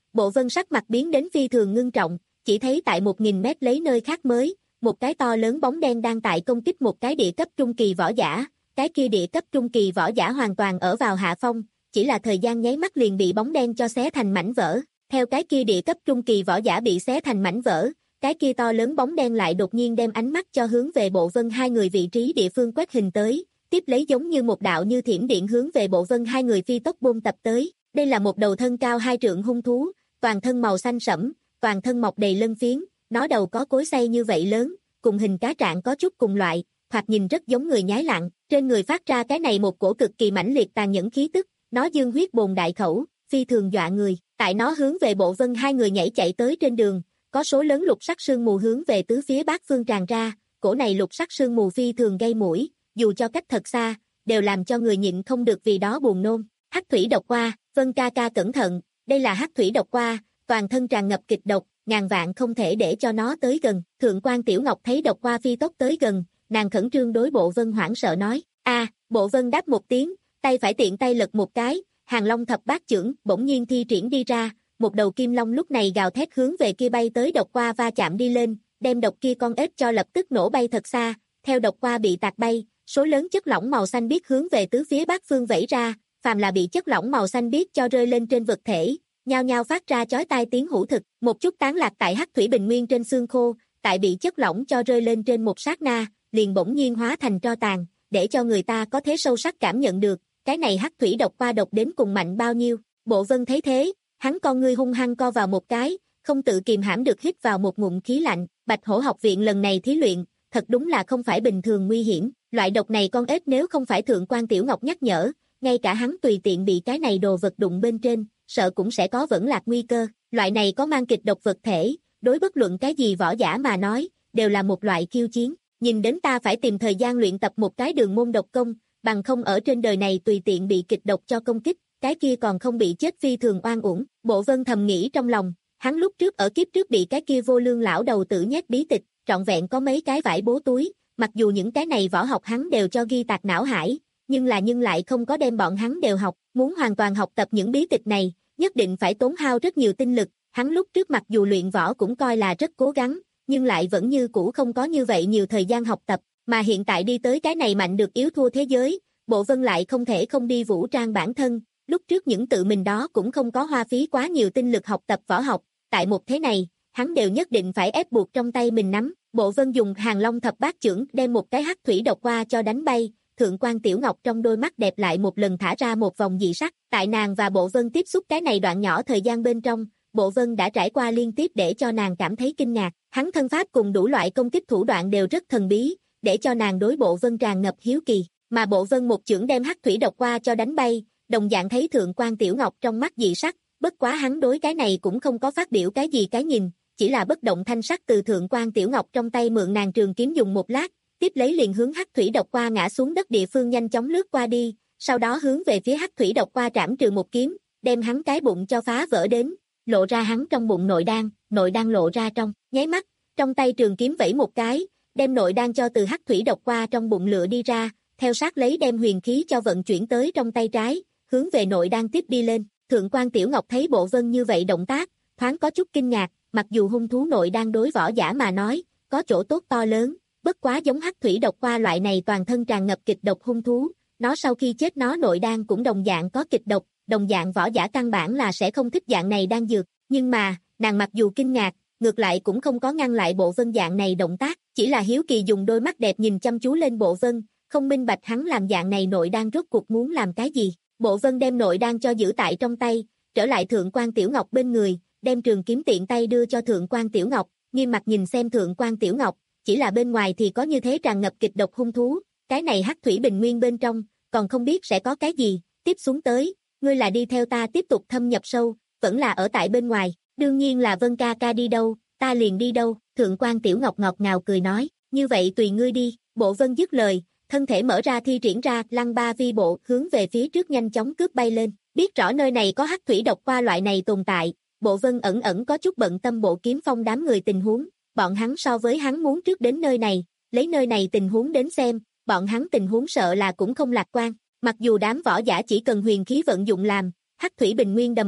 Bộ Vân sắc mặt biến đến phi thường ngưng trọng, chỉ thấy tại một nghìn mét lấy nơi khác mới, một cái to lớn bóng đen đang tại công kích một cái địa cấp trung kỳ võ giả, cái kia địa cấp trung kỳ võ giả hoàn toàn ở vào hạ phong, chỉ là thời gian nháy mắt liền bị bóng đen cho xé thành mảnh vỡ. Theo cái kia địa cấp trung kỳ võ giả bị xé thành mảnh vỡ, cái kia to lớn bóng đen lại đột nhiên đem ánh mắt cho hướng về Bộ Vân hai người vị trí địa phương quét hình tới, tiếp lấy giống như một đạo như thiểm điện hướng về Bộ Vân hai người phi tốc bôn tập tới. Đây là một đầu thân cao hai trượng hung thú, toàn thân màu xanh sẫm, toàn thân mọc đầy lân phiến, nó đầu có cối xay như vậy lớn, cùng hình cá trạng có chút cùng loại, thoạt nhìn rất giống người nhái lặng, trên người phát ra cái này một cổ cực kỳ mãnh liệt tàn nhẫn khí tức, nó dương huyết bồn đại khẩu, phi thường dọa người, tại nó hướng về Bộ Vân hai người nhảy chạy tới trên đường, có số lớn lục sắc sương mù hướng về tứ phía bát phương tràn ra, cổ này lục sắc sương mù phi thường gây mũi, dù cho cách thật xa, đều làm cho người nhịn không được vì đó buồn nôn. Hắc thủy độc qua, Vân ca ca cẩn thận, đây là hắc thủy độc qua, toàn thân tràn ngập kịch độc, ngàn vạn không thể để cho nó tới gần. Thượng quan Tiểu Ngọc thấy độc qua phi tốc tới gần, nàng khẩn trương đối Bộ Vân hoảng sợ nói, a, Bộ Vân đáp một tiếng, tay phải tiện tay lật một cái, Hàng Long thập bát chưởng bỗng nhiên thi triển đi ra, một đầu kim long lúc này gào thét hướng về kia bay tới độc qua va chạm đi lên, đem độc kia con ếch cho lập tức nổ bay thật xa, theo độc qua bị tạc bay, số lớn chất lỏng màu xanh biếc hướng về tứ phía bát phương vẩy ra, phàm là bị chất lỏng màu xanh biếc cho rơi lên trên vật thể, nhao nhao phát ra chói tai tiếng hủ thực, một chút tán lạc tại hắc thủy bình nguyên trên xương khô, tại bị chất lỏng cho rơi lên trên một sát na, liền bỗng nhiên hóa thành tro tàn, để cho người ta có thể sâu sắc cảm nhận được, cái này hắc thủy độc qua độc đến cùng mạnh bao nhiêu. Bộ Vân thấy thế, hắn con ngươi hung hăng co vào một cái, không tự kìm hãm được hít vào một ngụm khí lạnh. Bạch Hổ học viện lần này thí luyện, thật đúng là không phải bình thường nguy hiểm, loại độc này con ếch nếu không phải Thượng quan Tiểu Ngọc nhắc nhở, ngay cả hắn tùy tiện bị cái này đồ vật đụng bên trên, sợ cũng sẽ có vẫn lạc nguy cơ. Loại này có mang kịch độc vật thể, đối bất luận cái gì võ giả mà nói, đều là một loại khiêu chiến. Nhìn đến ta phải tìm thời gian luyện tập một cái đường môn độc công, bằng không ở trên đời này tùy tiện bị kịch độc cho công kích, cái kia còn không bị chết phi thường oan uổng. Bộ Vân thầm nghĩ trong lòng, hắn lúc trước ở kiếp trước bị cái kia vô lương lão đầu tử nhét bí tịch, trọn vẹn có mấy cái vải bố túi, mặc dù những cái này võ học hắn đều cho ghi tạc não hải, nhưng là nhưng lại không có đem bọn hắn đều học, muốn hoàn toàn học tập những bí tịch này, nhất định phải tốn hao rất nhiều tinh lực, hắn lúc trước mặc dù luyện võ cũng coi là rất cố gắng, nhưng lại vẫn như cũ không có như vậy nhiều thời gian học tập, mà hiện tại đi tới cái này mạnh được yếu thua thế giới, Bộ Vân lại không thể không đi vũ trang bản thân, lúc trước những tự mình đó cũng không có hoa phí quá nhiều tinh lực học tập võ học, tại một thế này, hắn đều nhất định phải ép buộc trong tay mình nắm. Bộ Vân dùng Hàng Long thập bát chưởng đem một cái hắc thủy độc qua cho đánh bay, Thượng quan Tiểu Ngọc trong đôi mắt đẹp lại một lần thả ra một vòng dị sắc, tại nàng và Bộ Vân tiếp xúc cái này đoạn nhỏ thời gian bên trong, Bộ Vân đã trải qua liên tiếp để cho nàng cảm thấy kinh ngạc, hắn thân pháp cùng đủ loại công kích thủ đoạn đều rất thần bí, để cho nàng đối Bộ Vân tràn ngập hiếu kỳ, mà Bộ Vân một chưởng đem hắc thủy độc qua cho đánh bay, đồng dạng thấy Thượng quan Tiểu Ngọc trong mắt dị sắc, bất quá hắn đối cái này cũng không có phát biểu cái gì cái nhìn, chỉ là bất động thanh sắc từ Thượng quan Tiểu Ngọc trong tay mượn nàng trường kiếm dùng một lát, tiếp lấy liền hướng hắc thủy độc qua ngã xuống đất địa phương nhanh chóng lướt qua đi, sau đó hướng về phía hắc thủy độc qua trảm trừ một kiếm, đem hắn cái bụng cho phá vỡ đến, lộ ra hắn trong bụng nội đan, nội đan lộ ra trong nháy mắt, trong tay trường kiếm vẫy một cái, đem nội đan cho từ hắc thủy độc qua trong bụng lựa đi ra, theo sát lấy đem huyền khí cho vận chuyển tới trong tay trái, hướng về nội đan tiếp đi lên. Thượng quan Tiểu Ngọc thấy Bộ Vân như vậy động tác, thoáng có chút kinh ngạc, mặc dù hung thú nội đan đối võ giả mà nói, có chỗ tốt to lớn, bất quá giống hắc thủy độc qua loại này toàn thân tràn ngập kịch độc hung thú, nó sau khi chết nó nội đan cũng đồng dạng có kịch độc, đồng dạng võ giả căn bản là sẽ không thích dạng này đan dược, nhưng mà, nàng mặc dù kinh ngạc, ngược lại cũng không có ngăn lại Bộ Vân dạng này động tác, chỉ là hiếu kỳ dùng đôi mắt đẹp nhìn chăm chú lên Bộ Vân, không minh bạch hắn làm dạng này nội đan rốt cuộc muốn làm cái gì. Bộ Vân đem nội đan cho giữ tại trong tay, trở lại Thượng quan Tiểu Ngọc bên người, đem trường kiếm tiện tay đưa cho Thượng quan Tiểu Ngọc, nghiêm mặt nhìn xem Thượng quan Tiểu Ngọc, chỉ là bên ngoài thì có như thế tràn ngập kịch độc hung thú, cái này hắc thủy bình nguyên bên trong, còn không biết sẽ có cái gì, tiếp xuống tới, ngươi là đi theo ta tiếp tục thâm nhập sâu, vẫn là ở tại bên ngoài, đương nhiên là Vân ca ca đi đâu, ta liền đi đâu, Thượng quan Tiểu Ngọc ngọt ngào cười nói, như vậy tùy ngươi đi. Bộ Vân dứt lời, thân thể mở ra thi triển ra lăng ba vi bộ hướng về phía trước nhanh chóng cướp bay lên, biết rõ nơi này có hắc thủy độc qua loại này tồn tại, Bộ Vân ẩn ẩn có chút bận tâm Bộ Kiếm Phong đám người tình huống, bọn hắn so với hắn muốn trước đến nơi này, lấy nơi này tình huống đến xem, bọn hắn tình huống sợ là cũng không lạc quan, mặc dù đám võ giả chỉ cần huyền khí vận dụng làm, hắc thủy bình nguyên đầm lầy,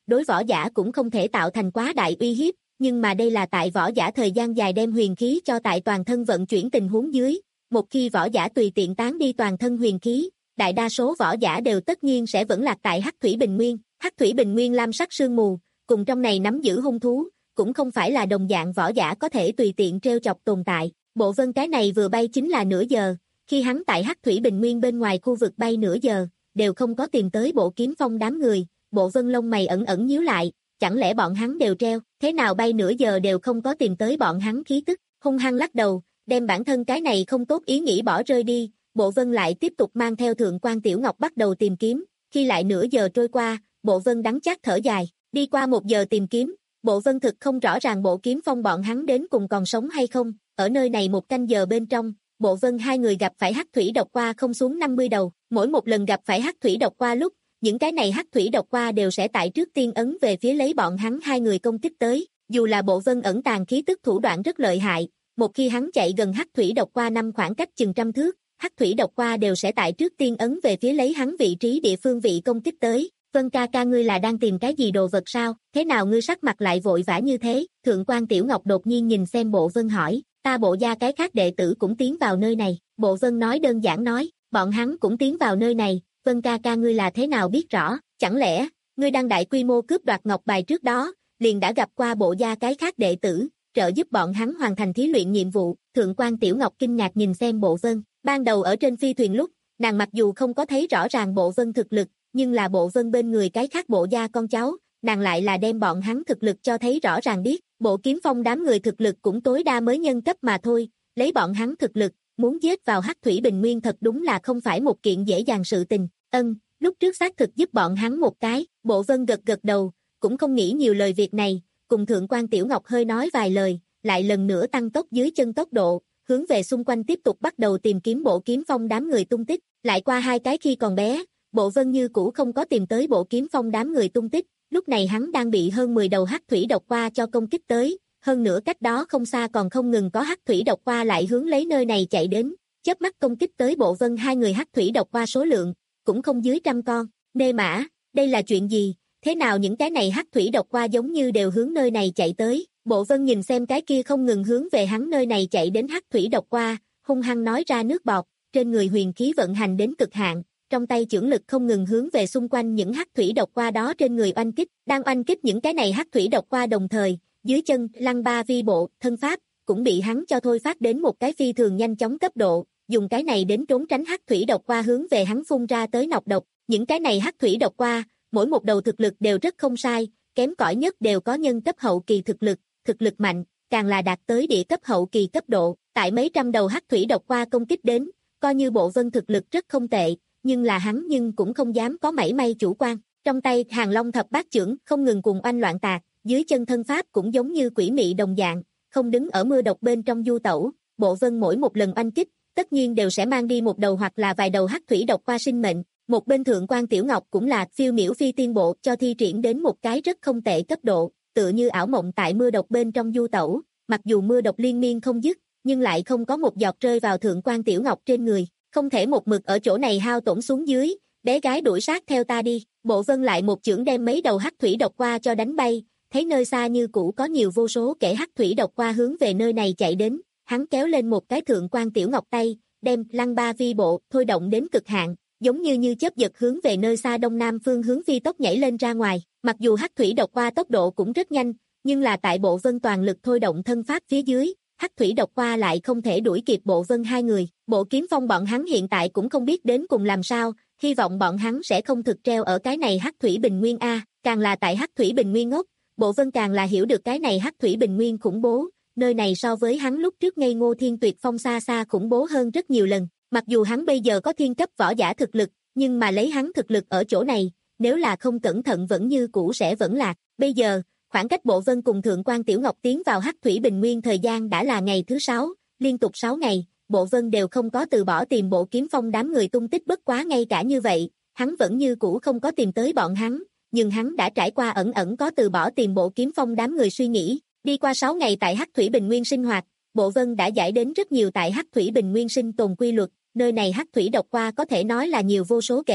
đối võ giả cũng không thể tạo thành quá đại uy hiếp, nhưng mà đây là tại võ giả thời gian dài đem huyền khí cho tại toàn thân vận chuyển tình huống dưới, một khi võ giả tùy tiện tán đi toàn thân huyền khí, đại đa số võ giả đều tất nhiên sẽ vẫn lạc tại Hắc Thủy Bình Nguyên. Hắc Thủy Bình Nguyên lam sắc sương mù, cùng trong này nắm giữ hung thú, cũng không phải là đồng dạng võ giả có thể tùy tiện trêu chọc tồn tại. Bộ Vân cái này vừa bay chính là nửa giờ, khi hắn tại Hắc Thủy Bình Nguyên bên ngoài khu vực bay nửa giờ, đều không có tìm tới Bộ Kiếm Phong đám người. Bộ Vân lông mày ẩn ẩn nhíu lại, chẳng lẽ bọn hắn đều treo, thế nào bay nửa giờ đều không có tìm tới bọn hắn khí tức, hung hăng lắc đầu, đem bản thân cái này không tốt ý nghĩ bỏ rơi đi. Bộ Vân lại tiếp tục mang theo Thượng quan Tiểu Ngọc bắt đầu tìm kiếm, khi lại nửa giờ trôi qua, Bộ Vân đắng chát thở dài, đi qua một giờ tìm kiếm, Bộ Vân thực không rõ ràng Bộ Kiếm Phong bọn hắn đến cùng còn sống hay không, ở nơi này một canh giờ bên trong, Bộ Vân hai người gặp phải hắc thủy độc qua không xuống năm mươi đầu, mỗi một lần gặp phải hắc thủy độc qua lúc, những cái này hắc thủy độc qua đều sẽ tại trước tiên ấn về phía lấy bọn hắn hai người công kích tới, dù là Bộ Vân ẩn tàng khí tức thủ đoạn rất lợi hại, một khi hắn chạy gần hắc thủy độc qua năm khoảng cách chừng trăm thước, hắc thủy độc qua đều sẽ tại trước tiên ấn về phía lấy hắn vị trí địa phương vị công kích tới. Vân ca ca, ngươi là đang tìm cái gì đồ vật sao, thế nào ngươi sắc mặt lại vội vã như thế? Thượng quan Tiểu Ngọc đột nhiên nhìn xem Bộ Vân hỏi, ta Bộ gia cái khác đệ tử cũng tiến vào nơi này. Bộ Vân nói đơn giản nói, bọn hắn cũng tiến vào nơi này. Vân ca ca, ngươi là thế nào biết rõ, chẳng lẽ, ngươi đang đại quy mô cướp đoạt ngọc bài trước đó, liền đã gặp qua Bộ gia cái khác đệ tử, trợ giúp bọn hắn hoàn thành thí luyện nhiệm vụ? Thượng quan Tiểu Ngọc kinh ngạc nhìn xem Bộ Vân, ban đầu ở trên phi thuyền lúc, nàng mặc dù không có thấy rõ ràng Bộ Vân thực lực, nhưng là Bộ Vân bên người cái khác Bộ gia con cháu, nàng lại là đem bọn hắn thực lực cho thấy rõ ràng biết, Bộ Kiếm Phong đám người thực lực cũng tối đa mới nhân cấp mà thôi, lấy bọn hắn thực lực, muốn giết vào Hắc Thủy Bình Nguyên thật đúng là không phải một kiện dễ dàng sự tình. Ân, lúc trước xác thực giúp bọn hắn một cái. Bộ Vân gật gật đầu, cũng không nghĩ nhiều lời việc này, cùng Thượng quan Tiểu Ngọc hơi nói vài lời, lại lần nữa tăng tốc dưới chân tốc độ, hướng về xung quanh tiếp tục bắt đầu tìm kiếm Bộ Kiếm Phong đám người tung tích. Lại qua hai cái khi còn bé, Bộ Vân như cũ không có tìm tới Bộ Kiếm Phong đám người tung tích, lúc này hắn đang bị hơn mười đầu hắc thủy độc qua cho công kích tới, hơn nữa cách đó không xa còn không ngừng có hắc thủy độc qua lại hướng lấy nơi này chạy đến, chớp mắt công kích tới Bộ Vân hai người hắc thủy độc qua số lượng cũng không dưới trăm con. Nê Mã, đây là chuyện gì? Thế nào những cái này hắc thủy độc qua giống như đều hướng nơi này chạy tới? Bộ Vân nhìn xem cái kia không ngừng hướng về hắn nơi này chạy đến hắc thủy độc qua, hung hăng nói ra nước bọt, trên người huyền khí vận hành đến cực hạn, trong tay chưởng lực không ngừng hướng về xung quanh những hắc thủy độc qua đó trên người oanh kích, đang oanh kích những cái này hắc thủy độc qua đồng thời, dưới chân Lăng Ba Vi Bộ thân pháp cũng bị hắn cho thôi phát đến một cái phi thường nhanh chóng cấp độ, dùng cái này đến trốn tránh hắc thủy độc qua hướng về hắn phun ra tới nọc độc. Những cái này hắc thủy độc qua, mỗi một đầu thực lực đều rất không sai, kém cỏi nhất đều có nhân cấp hậu kỳ thực lực, thực lực mạnh, càng là đạt tới địa cấp hậu kỳ cấp độ, tại mấy trăm đầu hắc thủy độc qua công kích đến, coi như Bộ Vân thực lực rất không tệ, nhưng là hắn nhưng cũng không dám có mảy may chủ quan, trong tay Hàng Long thập bát chưởng không ngừng cùng oanh loạn tạc, dưới chân thân pháp cũng giống như quỷ mị đồng dạng, không đứng ở mưa độc bên trong du tẩu. Bộ Vân mỗi một lần oanh kích, tất nhiên đều sẽ mang đi một đầu hoặc là vài đầu hắc thủy độc qua sinh mệnh. Một bên Thượng quan Tiểu Ngọc cũng là phiêu miểu phi tiên bộ cho thi triển đến một cái rất không tệ cấp độ, tựa như ảo mộng tại mưa độc bên trong du tẩu, mặc dù mưa độc liên miên không dứt, nhưng lại không có một giọt rơi vào Thượng quan Tiểu Ngọc trên người, không thể một mực ở chỗ này hao tổn xuống dưới, bé gái đuổi sát theo ta đi. Bộ Vân lại một chưởng đem mấy đầu hắc thủy độc qua cho đánh bay, thấy nơi xa như cũ có nhiều vô số kẻ hắc thủy độc qua hướng về nơi này chạy đến, hắn kéo lên một cái Thượng quan Tiểu Ngọc tay, đem Lăng Ba Vi Bộ thôi động đến cực hạn, giống như như chớp giật hướng về nơi xa đông nam phương hướng phi tốc nhảy lên ra ngoài. Mặc dù hắc thủy độc qua tốc độ cũng rất nhanh, nhưng là tại Bộ Vân toàn lực thôi động thân pháp phía dưới, hắc thủy độc qua lại không thể đuổi kịp Bộ Vân hai người. Bộ Kiếm Phong bọn hắn hiện tại cũng không biết đến cùng làm sao, hy vọng bọn hắn sẽ không thực treo ở cái này hắc thủy bình nguyên a, càng là tại hắc thủy bình nguyên ngốc, Bộ Vân càng là hiểu được cái này hắc thủy bình nguyên khủng bố, nơi này so với hắn lúc trước ngây ngô thiên tuyệt phong xa xa khủng bố hơn rất nhiều lần. Mặc dù hắn bây giờ có thiên cấp võ giả thực lực, nhưng mà lấy hắn thực lực ở chỗ này, nếu là không cẩn thận vẫn như cũ sẽ vẫn lạc. Bây giờ, khoảng cách Bộ Vân cùng Thượng quan Tiểu Ngọc tiến vào hắc thủy bình nguyên thời gian đã là ngày thứ sáu, liên tục sáu ngày, Bộ Vân đều không có từ bỏ tìm Bộ Kiếm Phong đám người tung tích, bất quá ngay cả như vậy, hắn vẫn như cũ không có tìm tới bọn hắn, nhưng hắn đã trải qua ẩn ẩn có từ bỏ tìm Bộ Kiếm Phong đám người suy nghĩ. Đi qua sáu ngày tại hắc thủy bình nguyên sinh hoạt, Bộ Vân đã giải đến rất nhiều tại hắc thủy bình nguyên sinh tồn quy luật, nơi này hắc thủy độc qua có thể nói là nhiều vô số kể,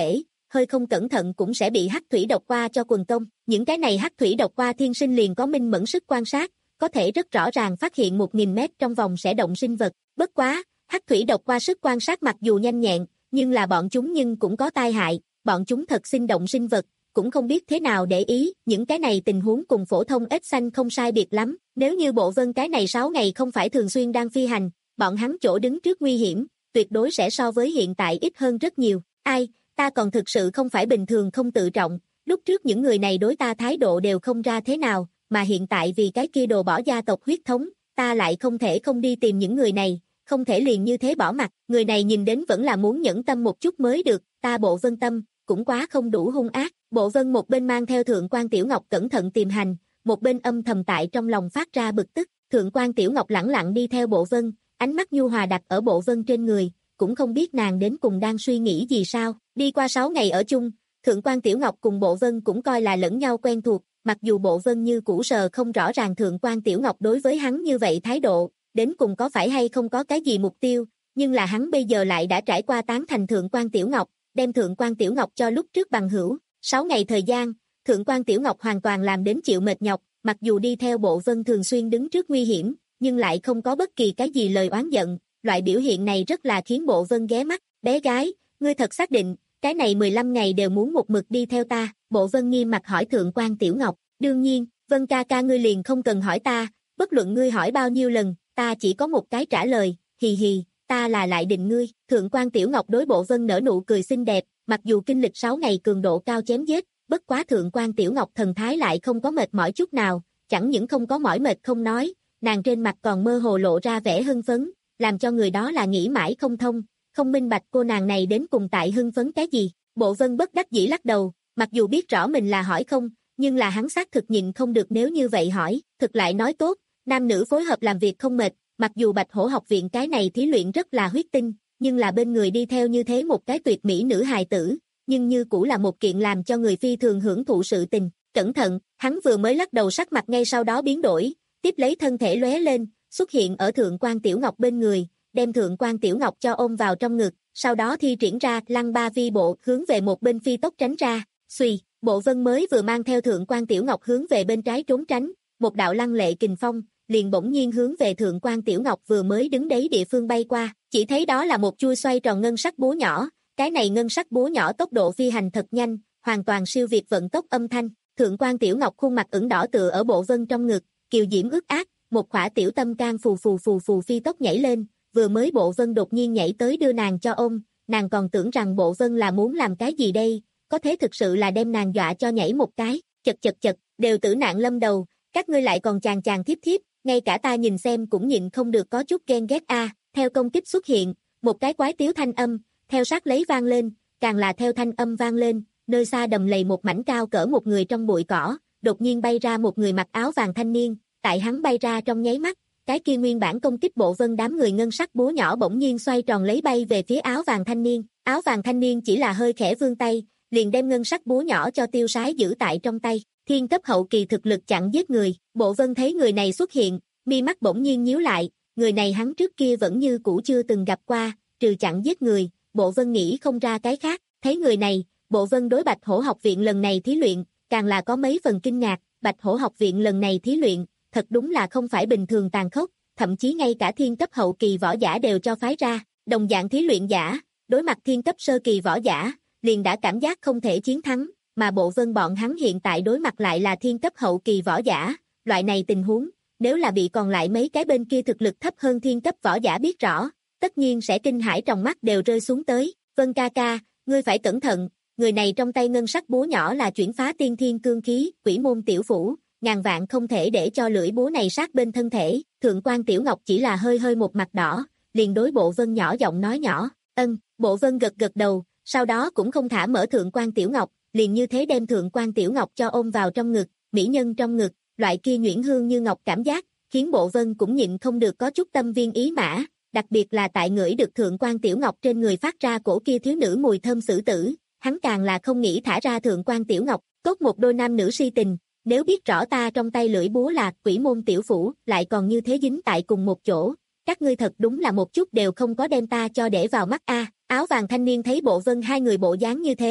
hơi không cẩn thận cũng sẽ bị hắc thủy độc qua cho quần công. Những cái này hắc thủy độc qua thiên sinh liền có minh mẫn sức quan sát, có thể rất rõ ràng phát hiện một nghìn mét trong vòng sẽ động sinh vật. Bất quá, hắc thủy độc qua sức quan sát mặc dù nhanh nhẹn, nhưng là bọn chúng nhưng cũng có tai hại, bọn chúng thật sinh động sinh vật, cũng không biết thế nào để ý, những cái này tình huống cùng phổ thông ếch xanh không sai biệt lắm. Nếu như Bộ Vân cái này sáu ngày không phải thường xuyên đang phi hành, bọn hắn chỗ đứng trước nguy hiểm, tuyệt đối sẽ so với hiện tại ít hơn rất nhiều. Ai, ta còn thực sự không phải bình thường không tự trọng, lúc trước những người này đối ta thái độ đều không ra thế nào, mà hiện tại vì cái kia đồ bỏ gia tộc huyết thống, ta lại không thể không đi tìm những người này, không thể liền như thế bỏ mặt, người này nhìn đến vẫn là muốn nhẫn tâm một chút mới được, ta Bộ Vân tâm, cũng quá không đủ hung ác. Bộ Vân một bên mang theo Thượng quan Tiểu Ngọc cẩn thận tìm hành, một bên âm thầm tại trong lòng phát ra bực tức. Thượng quan Tiểu Ngọc lẳng lặng đi theo Bộ Vân, ánh mắt nhu hòa đặt ở Bộ Vân trên người, cũng không biết nàng đến cùng đang suy nghĩ gì sao. Đi qua sáu ngày ở chung, Thượng quan Tiểu Ngọc cùng Bộ Vân cũng coi là lẫn nhau quen thuộc, mặc dù Bộ Vân như cũ sờ không rõ ràng Thượng quan Tiểu Ngọc đối với hắn như vậy thái độ, đến cùng có phải hay không có cái gì mục tiêu, nhưng là hắn bây giờ lại đã trải qua tán thành Thượng quan Tiểu Ngọc, đem Thượng quan Tiểu Ngọc cho lúc trước bằng hữu. Sáu ngày thời gian, Thượng quan Tiểu Ngọc hoàn toàn làm đến chịu mệt nhọc, mặc dù đi theo Bộ Vân thường xuyên đứng trước nguy hiểm, nhưng lại không có bất kỳ cái gì lời oán giận, loại biểu hiện này rất là khiến Bộ Vân ghé mắt. Bé gái, ngươi thật xác định, cái này mười lăm ngày đều muốn một mực đi theo ta? Bộ Vân nghiêm mặt hỏi Thượng quan Tiểu Ngọc. Đương nhiên, Vân ca ca ngươi liền không cần hỏi ta, bất luận ngươi hỏi bao nhiêu lần, ta chỉ có một cái trả lời, hì hì, ta là lại định ngươi. Thượng quan Tiểu Ngọc đối Bộ Vân nở nụ cười xinh đẹp, mặc dù kinh lịch sáu ngày cường độ cao chém giết, bất quá Thượng quan Tiểu Ngọc thần thái lại không có mệt mỏi chút nào, chẳng những không có mỏi mệt không nói, nàng trên mặt còn mơ hồ lộ ra vẻ hưng phấn, làm cho người đó là nghĩ mãi không thông, không minh bạch cô nàng này đến cùng tại hưng phấn cái gì. Bộ Vân bất đắc dĩ lắc đầu, mặc dù biết rõ mình là hỏi không, nhưng là hắn xác thực nhịn không được nếu như vậy hỏi, thực lại nói tốt, nam nữ phối hợp làm việc không mệt, mặc dù Bạch Hổ học viện cái này thí luyện rất là huyết tinh, nhưng là bên người đi theo như thế một cái tuyệt mỹ nữ hài tử, nhưng như cũng là một kiện làm cho người phi thường hưởng thụ sự tình. Cẩn thận, hắn vừa mới lắc đầu sắc mặt ngay sau đó biến đổi, tiếp lấy thân thể lóe lên, xuất hiện ở Thượng quan Tiểu Ngọc bên người, đem Thượng quan Tiểu Ngọc cho ôm vào trong ngực, sau đó thi triển ra lăng ba vi bộ hướng về một bên phi tốc tránh ra. Xuy, Bộ Vân mới vừa mang theo Thượng quan Tiểu Ngọc hướng về bên trái trốn tránh, một đạo lăng lệ kình phong liền bỗng nhiên hướng về Thượng quan Tiểu Ngọc vừa mới đứng đấy địa phương bay qua, chỉ thấy đó là một chuôi xoay tròn ngân sắc búa nhỏ, cái này ngân sắc búa nhỏ tốc độ phi hành thật nhanh, hoàn toàn siêu việt vận tốc âm thanh. Thượng quan Tiểu Ngọc khuôn mặt ửng đỏ tựa ở Bộ Vân trong ngực, kiều diễm ướt át, một khỏa tiểu tâm can phù phù phù phù phi tốc nhảy lên, vừa mới Bộ Vân đột nhiên nhảy tới đưa nàng cho ôm, nàng còn tưởng rằng Bộ Vân là muốn làm cái gì đây, có thế thực sự là đem nàng dọa cho nhảy một cái, chật chật chật, đều tử nạn lâm đầu, các ngươi lại còn chàng chàng thiếp thiếp, ngay cả ta nhìn xem cũng nhịn không được có chút ghen ghét a. Theo công kích xuất hiện, một cái quái tiếu thanh âm, theo sát lấy vang lên, càng là theo thanh âm vang lên, nơi xa đầm lầy một mảnh cao cỡ một người trong bụi cỏ, đột nhiên bay ra một người mặc áo vàng thanh niên, tại hắn bay ra trong nháy mắt, cái kia nguyên bản công kích Bộ Vân đám người ngân sắc búa nhỏ bỗng nhiên xoay tròn lấy bay về phía áo vàng thanh niên, áo vàng thanh niên chỉ là hơi khẽ vươn tay, liền đem ngân sắc búa nhỏ cho tiêu sái giữ tại trong tay, thiên cấp hậu kỳ thực lực chặn giết người. Bộ Vân thấy người này xuất hiện, mi mắt bỗng nhiên nhíu lại, người này hắn trước kia vẫn như cũ chưa từng gặp qua, trừ chặn giết người, Bộ Vân nghĩ không ra cái khác, thấy người này, Bộ Vân đối Bạch Hổ học viện lần này thí luyện, càng là có mấy phần kinh ngạc, Bạch Hổ học viện lần này thí luyện, thật đúng là không phải bình thường tàn khốc, thậm chí ngay cả thiên cấp hậu kỳ võ giả đều cho phái ra, đồng dạng thí luyện giả, đối mặt thiên cấp sơ kỳ võ giả, liền đã cảm giác không thể chiến thắng, mà Bộ Vân bọn hắn hiện tại đối mặt lại là thiên cấp hậu kỳ võ giả, loại này tình huống, nếu là bị còn lại mấy cái bên kia thực lực thấp hơn thiên cấp võ giả biết rõ, tất nhiên sẽ kinh hãi trong mắt đều rơi xuống tới. Vân ca ca, ngươi phải cẩn thận, người này trong tay ngân sắc búa nhỏ là chuyển phá tiên thiên cương khí, quỷ môn tiểu phủ, ngàn vạn không thể để cho lưỡi búa này sát bên thân thể. Thượng quan Tiểu Ngọc chỉ là hơi hơi một mặt đỏ, liền đối Bộ Vân nhỏ giọng nói nhỏ, ân. Bộ Vân gật gật đầu, sau đó cũng không thả mở Thượng quan Tiểu Ngọc, liền như thế đem Thượng quan Tiểu Ngọc cho ôm vào trong ngực, mỹ nhân trong ngực, loại kia nhuyễn hương như ngọc cảm giác, khiến Bộ Vân cũng nhịn không được có chút tâm viên ý mã, đặc biệt là tại ngửi được Thượng quan Tiểu Ngọc trên người phát ra cổ kia thiếu nữ mùi thơm xử tử, hắn càng là không nghĩ thả ra Thượng quan Tiểu Ngọc, cốt một đôi nam nữ si tình, nếu biết rõ ta trong tay lưỡi búa là quỷ môn tiểu phủ, lại còn như thế dính tại cùng một chỗ, các ngươi thật đúng là một chút đều không có đem ta cho để vào mắt a. Áo vàng thanh niên thấy Bộ Vân hai người bộ dáng như thế,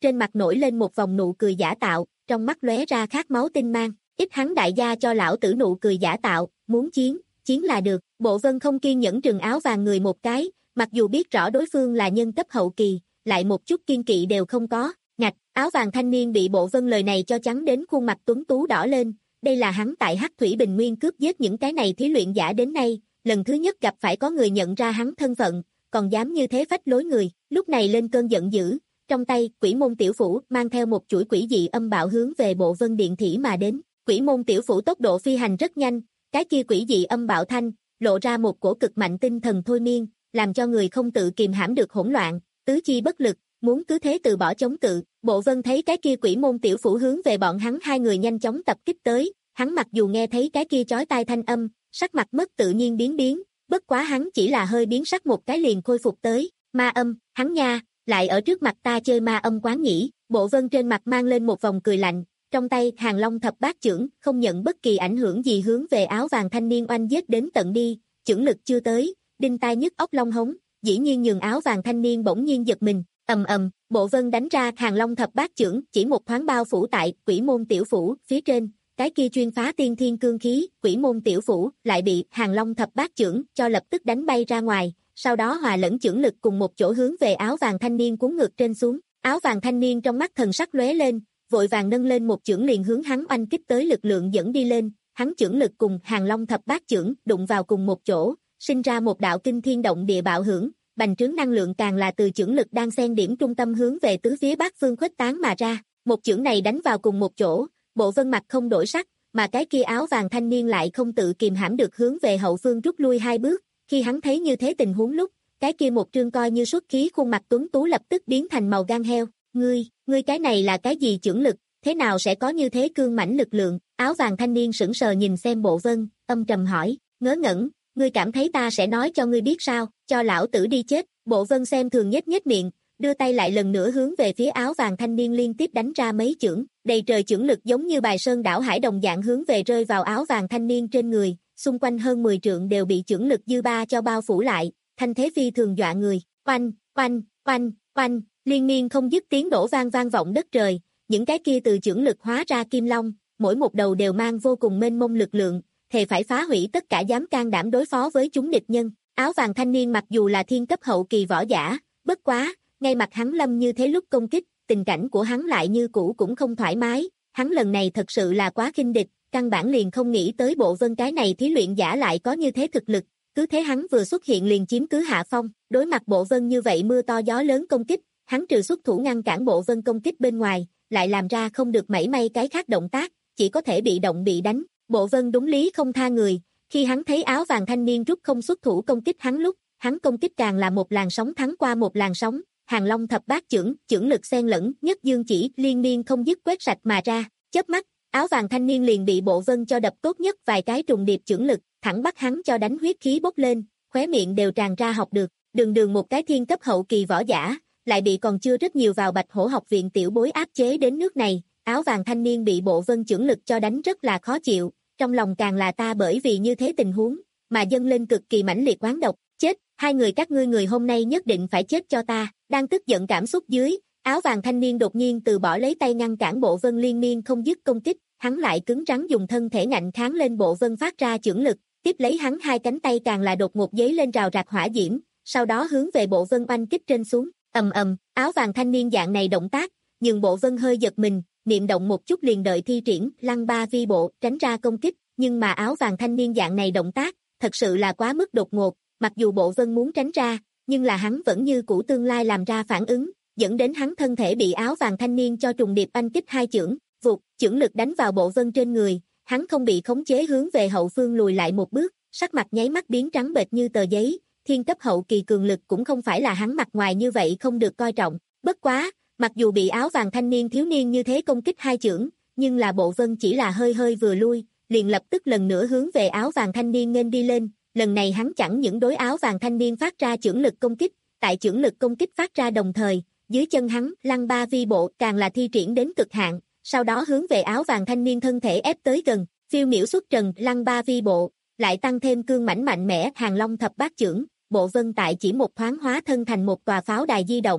trên mặt nổi lên một vòng nụ cười giả tạo, trong mắt lóe ra khát máu tinh mang. Ít hắn đại gia cho lão tử nụ cười giả tạo, muốn chiến, chiến là được. Bộ Vân không kiên nhẫn trừng áo vàng người một cái, mặc dù biết rõ đối phương là nhân cấp hậu kỳ, lại một chút kiên kỵ đều không có. Ngạch, áo vàng thanh niên bị Bộ Vân lời này cho trắng đến khuôn mặt tuấn tú đỏ lên. Đây là hắn tại Hắc Thủy Bình Nguyên cướp giết những cái này thí luyện giả đến nay, lần thứ nhất gặp phải có người nhận ra hắn thân phận, còn dám như thế phách lối người, lúc này lên cơn giận dữ, trong tay Quỷ Môn Tiểu Phủ mang theo một chuỗi quỷ dị âm bạo hướng về Bộ Vân Điện Thỉ mà đến. Quỷ Môn Tiểu Phủ tốc độ phi hành rất nhanh, cái kia quỷ dị âm bạo thanh lộ ra một cổ cực mạnh tinh thần thôi miên, làm cho người không tự kìm hãm được hỗn loạn, tứ chi bất lực, muốn cứ thế từ bỏ chống cự. Bộ Vân thấy cái kia Quỷ Môn Tiểu Phủ hướng về bọn hắn hai người nhanh chóng tập kích tới, hắn mặc dù nghe thấy cái kia chói tai thanh âm, sắc mặt mất tự nhiên biến biến, bất quá hắn chỉ là hơi biến sắc một cái liền khôi phục tới. Ma âm, hắn nha, lại ở trước mặt ta chơi ma âm quán nhỉ. Bộ Vân trên mặt mang lên một vòng cười lạnh, trong tay Hàng Long thập bát chưởng không nhận bất kỳ ảnh hưởng gì hướng về áo vàng thanh niên oanh giết đến tận đi, chưởng lực chưa tới, đinh tai nhức óc long hống, dĩ nhiên nhường áo vàng thanh niên bỗng nhiên giật mình, ầm ầm, Bộ Vân đánh ra Hàng Long thập bát chưởng, chỉ một thoáng bao phủ tại Quỷ Môn Tiểu Phủ phía trên, cái kia chuyên phá tiên thiên cương khí, Quỷ Môn Tiểu Phủ lại bị Hàng Long thập bát chưởng cho lập tức đánh bay ra ngoài, sau đó hòa lẫn chưởng lực cùng một chỗ hướng về áo vàng thanh niên cuốn ngược trên xuống. Áo vàng thanh niên trong mắt thần sắc lóe lên, vội vàng nâng lên một chưởng liền hướng hắn oanh kích tới lực lượng dẫn đi lên, hắn chưởng lực cùng Hàng Long thập bát chưởng đụng vào cùng một chỗ, sinh ra một đạo kinh thiên động địa bạo hưởng, bành trướng năng lượng càng là từ chưởng lực đang xen điểm trung tâm hướng về tứ phía bát phương khuếch tán mà ra. Một chưởng này đánh vào cùng một chỗ, Bộ Vân mặt không đổi sắc, mà cái kia áo vàng thanh niên lại không tự kìm hãm được hướng về hậu phương rút lui hai bước. Khi hắn thấy như thế tình huống lúc, cái kia một trương coi như xuất khí khuôn mặt tuấn tú lập tức biến thành màu gan heo. Ngươi, ngươi cái này là cái gì chưởng lực, thế nào sẽ có như thế cương mãnh lực lượng? Áo vàng thanh niên sững sờ nhìn xem Bộ Vân, âm trầm hỏi, ngớ ngẩn, ngươi cảm thấy ta sẽ nói cho ngươi biết sao, cho lão tử đi chết. Bộ Vân xem thường nhếch nhếch miệng, đưa tay lại lần nữa hướng về phía áo vàng thanh niên liên tiếp đánh ra mấy chưởng, đầy trời chưởng lực giống như bài sơn đảo hải đồng dạng hướng về rơi vào áo vàng thanh niên trên người, xung quanh hơn mười trượng đều bị chưởng lực dư ba cho bao phủ lại, thanh thế phi thường dọa người. Oanh, oanh, oanh, oanh, liên miên không dứt tiếng đổ vang vang vọng đất trời, những cái kia từ chưởng lực hóa ra kim long, mỗi một đầu đều mang vô cùng mênh mông lực lượng, thề phải phá hủy tất cả dám can đảm đối phó với chúng địch nhân. Áo vàng thanh niên mặc dù là thiên cấp hậu kỳ võ giả, bất quá, ngay mặt hắn lâm như thế lúc công kích, tình cảnh của hắn lại như cũ cũng không thoải mái, hắn lần này thật sự là quá khinh địch, căn bản liền không nghĩ tới Bộ Vân cái này thí luyện giả lại có như thế thực lực, cứ thế hắn vừa xuất hiện liền chiếm cứ hạ phong, đối mặt Bộ Vân như vậy mưa to gió lớn công kích, hắn trừ xuất thủ ngăn cản Bộ Vân công kích bên ngoài, lại làm ra không được mảy may cái khác động tác, chỉ có thể bị động bị đánh. Bộ Vân đúng lý không tha người, khi hắn thấy áo vàng thanh niên rút không xuất thủ công kích hắn lúc, hắn công kích càng là một làn sóng thắng qua một làn sóng, Hàng Long thập bát chưởng, chưởng lực xen lẫn, nhất dương chỉ liên miên không dứt quét sạch mà ra, chớp mắt, áo vàng thanh niên liền bị Bộ Vân cho đập tốt nhất vài cái trùng điệp chưởng lực, thẳng bắt hắn cho đánh huyết khí bốc lên, khóe miệng đều tràn ra học được, đường đường một cái thiên cấp hậu kỳ võ giả, lại bị còn chưa rất nhiều vào Bạch Hổ học viện tiểu bối áp chế đến nước này, áo vàng thanh niên bị Bộ Vân chưởng lực cho đánh rất là khó chịu, trong lòng càng là ta bởi vì như thế tình huống, mà dâng lên cực kỳ mãnh liệt oán độc, chết, hai người các ngươi người hôm nay nhất định phải chết cho ta. Đang tức giận cảm xúc dưới, áo vàng thanh niên đột nhiên từ bỏ lấy tay ngăn cản Bộ Vân liên miên không dứt công kích, hắn lại cứng rắn dùng thân thể ngạnh kháng lên Bộ Vân phát ra chưởng lực, tiếp lấy hắn hai cánh tay càng là đột ngột giấy lên rào rạc hỏa diễm, sau đó hướng về Bộ Vân oanh kích trên xuống, ầm ầm, áo vàng thanh niên dạng này động tác, nhưng Bộ Vân hơi giật mình, niệm động một chút liền đợi thi triển Lăng Ba Vi Bộ tránh ra công kích, nhưng mà áo vàng thanh niên dạng này động tác, thật sự là quá mức đột ngột, mặc dù Bộ Vân muốn tránh ra, nhưng là hắn vẫn như cũ tương lai làm ra phản ứng, dẫn đến hắn thân thể bị áo vàng thanh niên cho trùng điệp oanh kích hai chưởng, vụt, chưởng lực đánh vào Bộ Vân trên người, hắn không bị khống chế hướng về hậu phương lùi lại một bước, sắc mặt nháy mắt biến trắng bệch như tờ giấy, thiên cấp hậu kỳ cường lực cũng không phải là hắn mặt ngoài như vậy không được coi trọng, bất quá, mặc dù bị áo vàng thanh niên thiếu niên như thế công kích hai chưởng, nhưng là Bộ Vân chỉ là hơi hơi vừa lui, liền lập tức lần nữa hướng về áo vàng thanh niên nghênh đi lên, lần này hắn chẳng những đối áo vàng thanh niên phát ra chưởng lực công kích, tại chưởng lực công kích phát ra đồng thời, dưới chân hắn Lăng Ba Vi Bộ càng là thi triển đến cực hạn, sau đó hướng về áo vàng thanh niên thân thể ép tới gần, phiêu miểu xuất trần Lăng Ba Vi Bộ, lại tăng thêm cương mãnh mạnh mẽ Hàng Long thập bát chưởng, Bộ Vân tại chỉ một thoáng hóa thân thành một tòa pháo đài di động,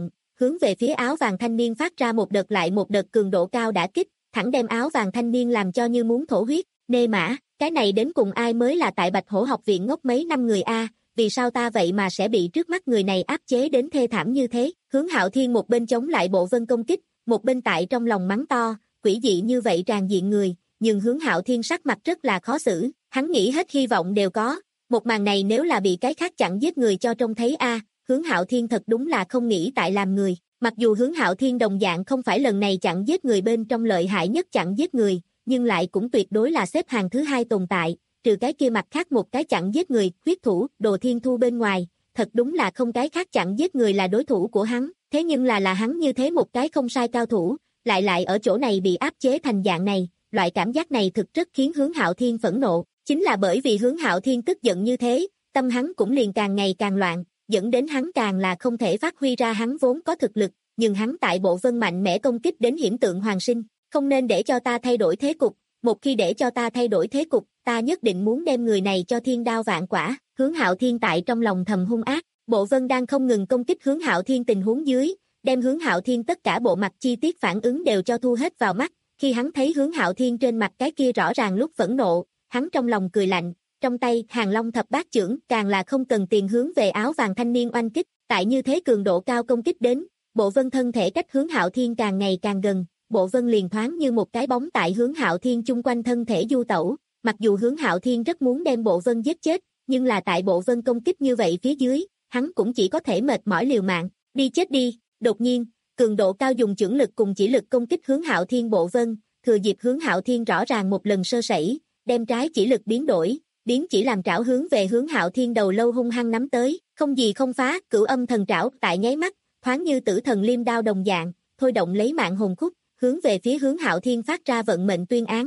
hướng về phía áo vàng thanh niên phát ra một đợt lại một đợt cường độ cao đả kích, thẳng đem áo vàng thanh niên làm cho như muốn thổ huyết, nê mã, cái này đến cùng ai mới là tại Bạch Hổ học viện ngốc mấy năm người a, vì sao ta vậy mà sẽ bị trước mắt người này áp chế đến thê thảm như thế? Hướng Hạo Thiên một bên chống lại Bộ Vân công kích, một bên tại trong lòng mắng to, quỷ dị như vậy tràn diện người, nhưng Hướng Hạo Thiên sắc mặt rất là khó xử, hắn nghĩ hết hy vọng đều có, một màn này nếu là bị cái khác chặn giết người cho trông thấy a, Hướng Hạo Thiên thật đúng là không nghĩ tại làm người, mặc dù Hướng Hạo Thiên đồng dạng không phải lần này chặn giết người bên trong lợi hại nhất chặn giết người, nhưng lại cũng tuyệt đối là xếp hàng thứ hai tồn tại, trừ cái kia mặt khác một cái chặn giết người, huyết thủ, Đồ Thiên Thu bên ngoài, thật đúng là không cái khác chặn giết người là đối thủ của hắn, thế nhưng là là hắn như thế một cái không sai cao thủ, lại lại ở chỗ này bị áp chế thành dạng này, loại cảm giác này thực rất khiến Hướng Hạo Thiên phẫn nộ, chính là bởi vì Hướng Hạo Thiên tức giận như thế, tâm hắn cũng liền càng ngày càng loạn, dẫn đến hắn càng là không thể phát huy ra hắn vốn có thực lực, nhưng hắn tại Bộ Vân mạnh mẽ công kích đến hiểm tượng hoàng sinh, không nên để cho ta thay đổi thế cục, một khi để cho ta thay đổi thế cục, ta nhất định muốn đem người này cho thiên đao vạn quả, Hướng Hạo Thiên tại trong lòng thầm hung ác, Bộ Vân đang không ngừng công kích Hướng Hạo Thiên tình huống dưới, đem Hướng Hạo Thiên tất cả bộ mặt chi tiết phản ứng đều cho thu hết vào mắt, khi hắn thấy Hướng Hạo Thiên trên mặt cái kia rõ ràng lúc phẫn nộ, hắn trong lòng cười lạnh, trong tay Hàng Long thập bát chưởng càng là không cần tiền hướng về áo vàng thanh niên oanh kích, tại như thế cường độ cao công kích đến, Bộ Vân thân thể cách Hướng Hạo Thiên càng ngày càng gần, Bộ Vân liền thoáng như một cái bóng tại Hướng Hạo Thiên chung quanh thân thể du tẩu, mặc dù Hướng Hạo Thiên rất muốn đem Bộ Vân giết chết, nhưng là tại Bộ Vân công kích như vậy phía dưới, hắn cũng chỉ có thể mệt mỏi liều mạng, đi chết đi, đột nhiên, cường độ cao dùng chưởng lực cùng chỉ lực công kích Hướng Hạo Thiên Bộ Vân, thừa dịp Hướng Hạo Thiên rõ ràng một lần sơ sẩy, đem trái chỉ lực biến đổi, biến chỉ làm trảo hướng về Hướng Hạo Thiên đầu lâu hung hăng nắm tới, không gì không phá, cửu âm thần trảo tại nháy mắt, thoáng như tử thần liêm đao đồng dạng, thôi động lấy mạng hồn khúc, hướng về phía Hướng Hạo Thiên phát ra vận mệnh tuyên án.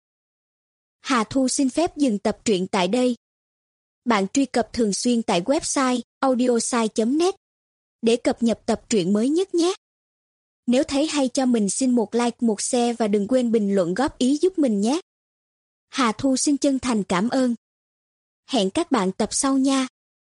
Hà Thu xin phép dừng tập truyện tại đây. Bạn truy cập thường xuyên tại website audiosai chấm net để cập nhật tập truyện mới nhất nhé. Nếu thấy hay cho mình xin một like, một share và đừng quên bình luận góp ý giúp mình nhé. Hà Thu xin chân thành cảm ơn. Hẹn các bạn tập sau nha.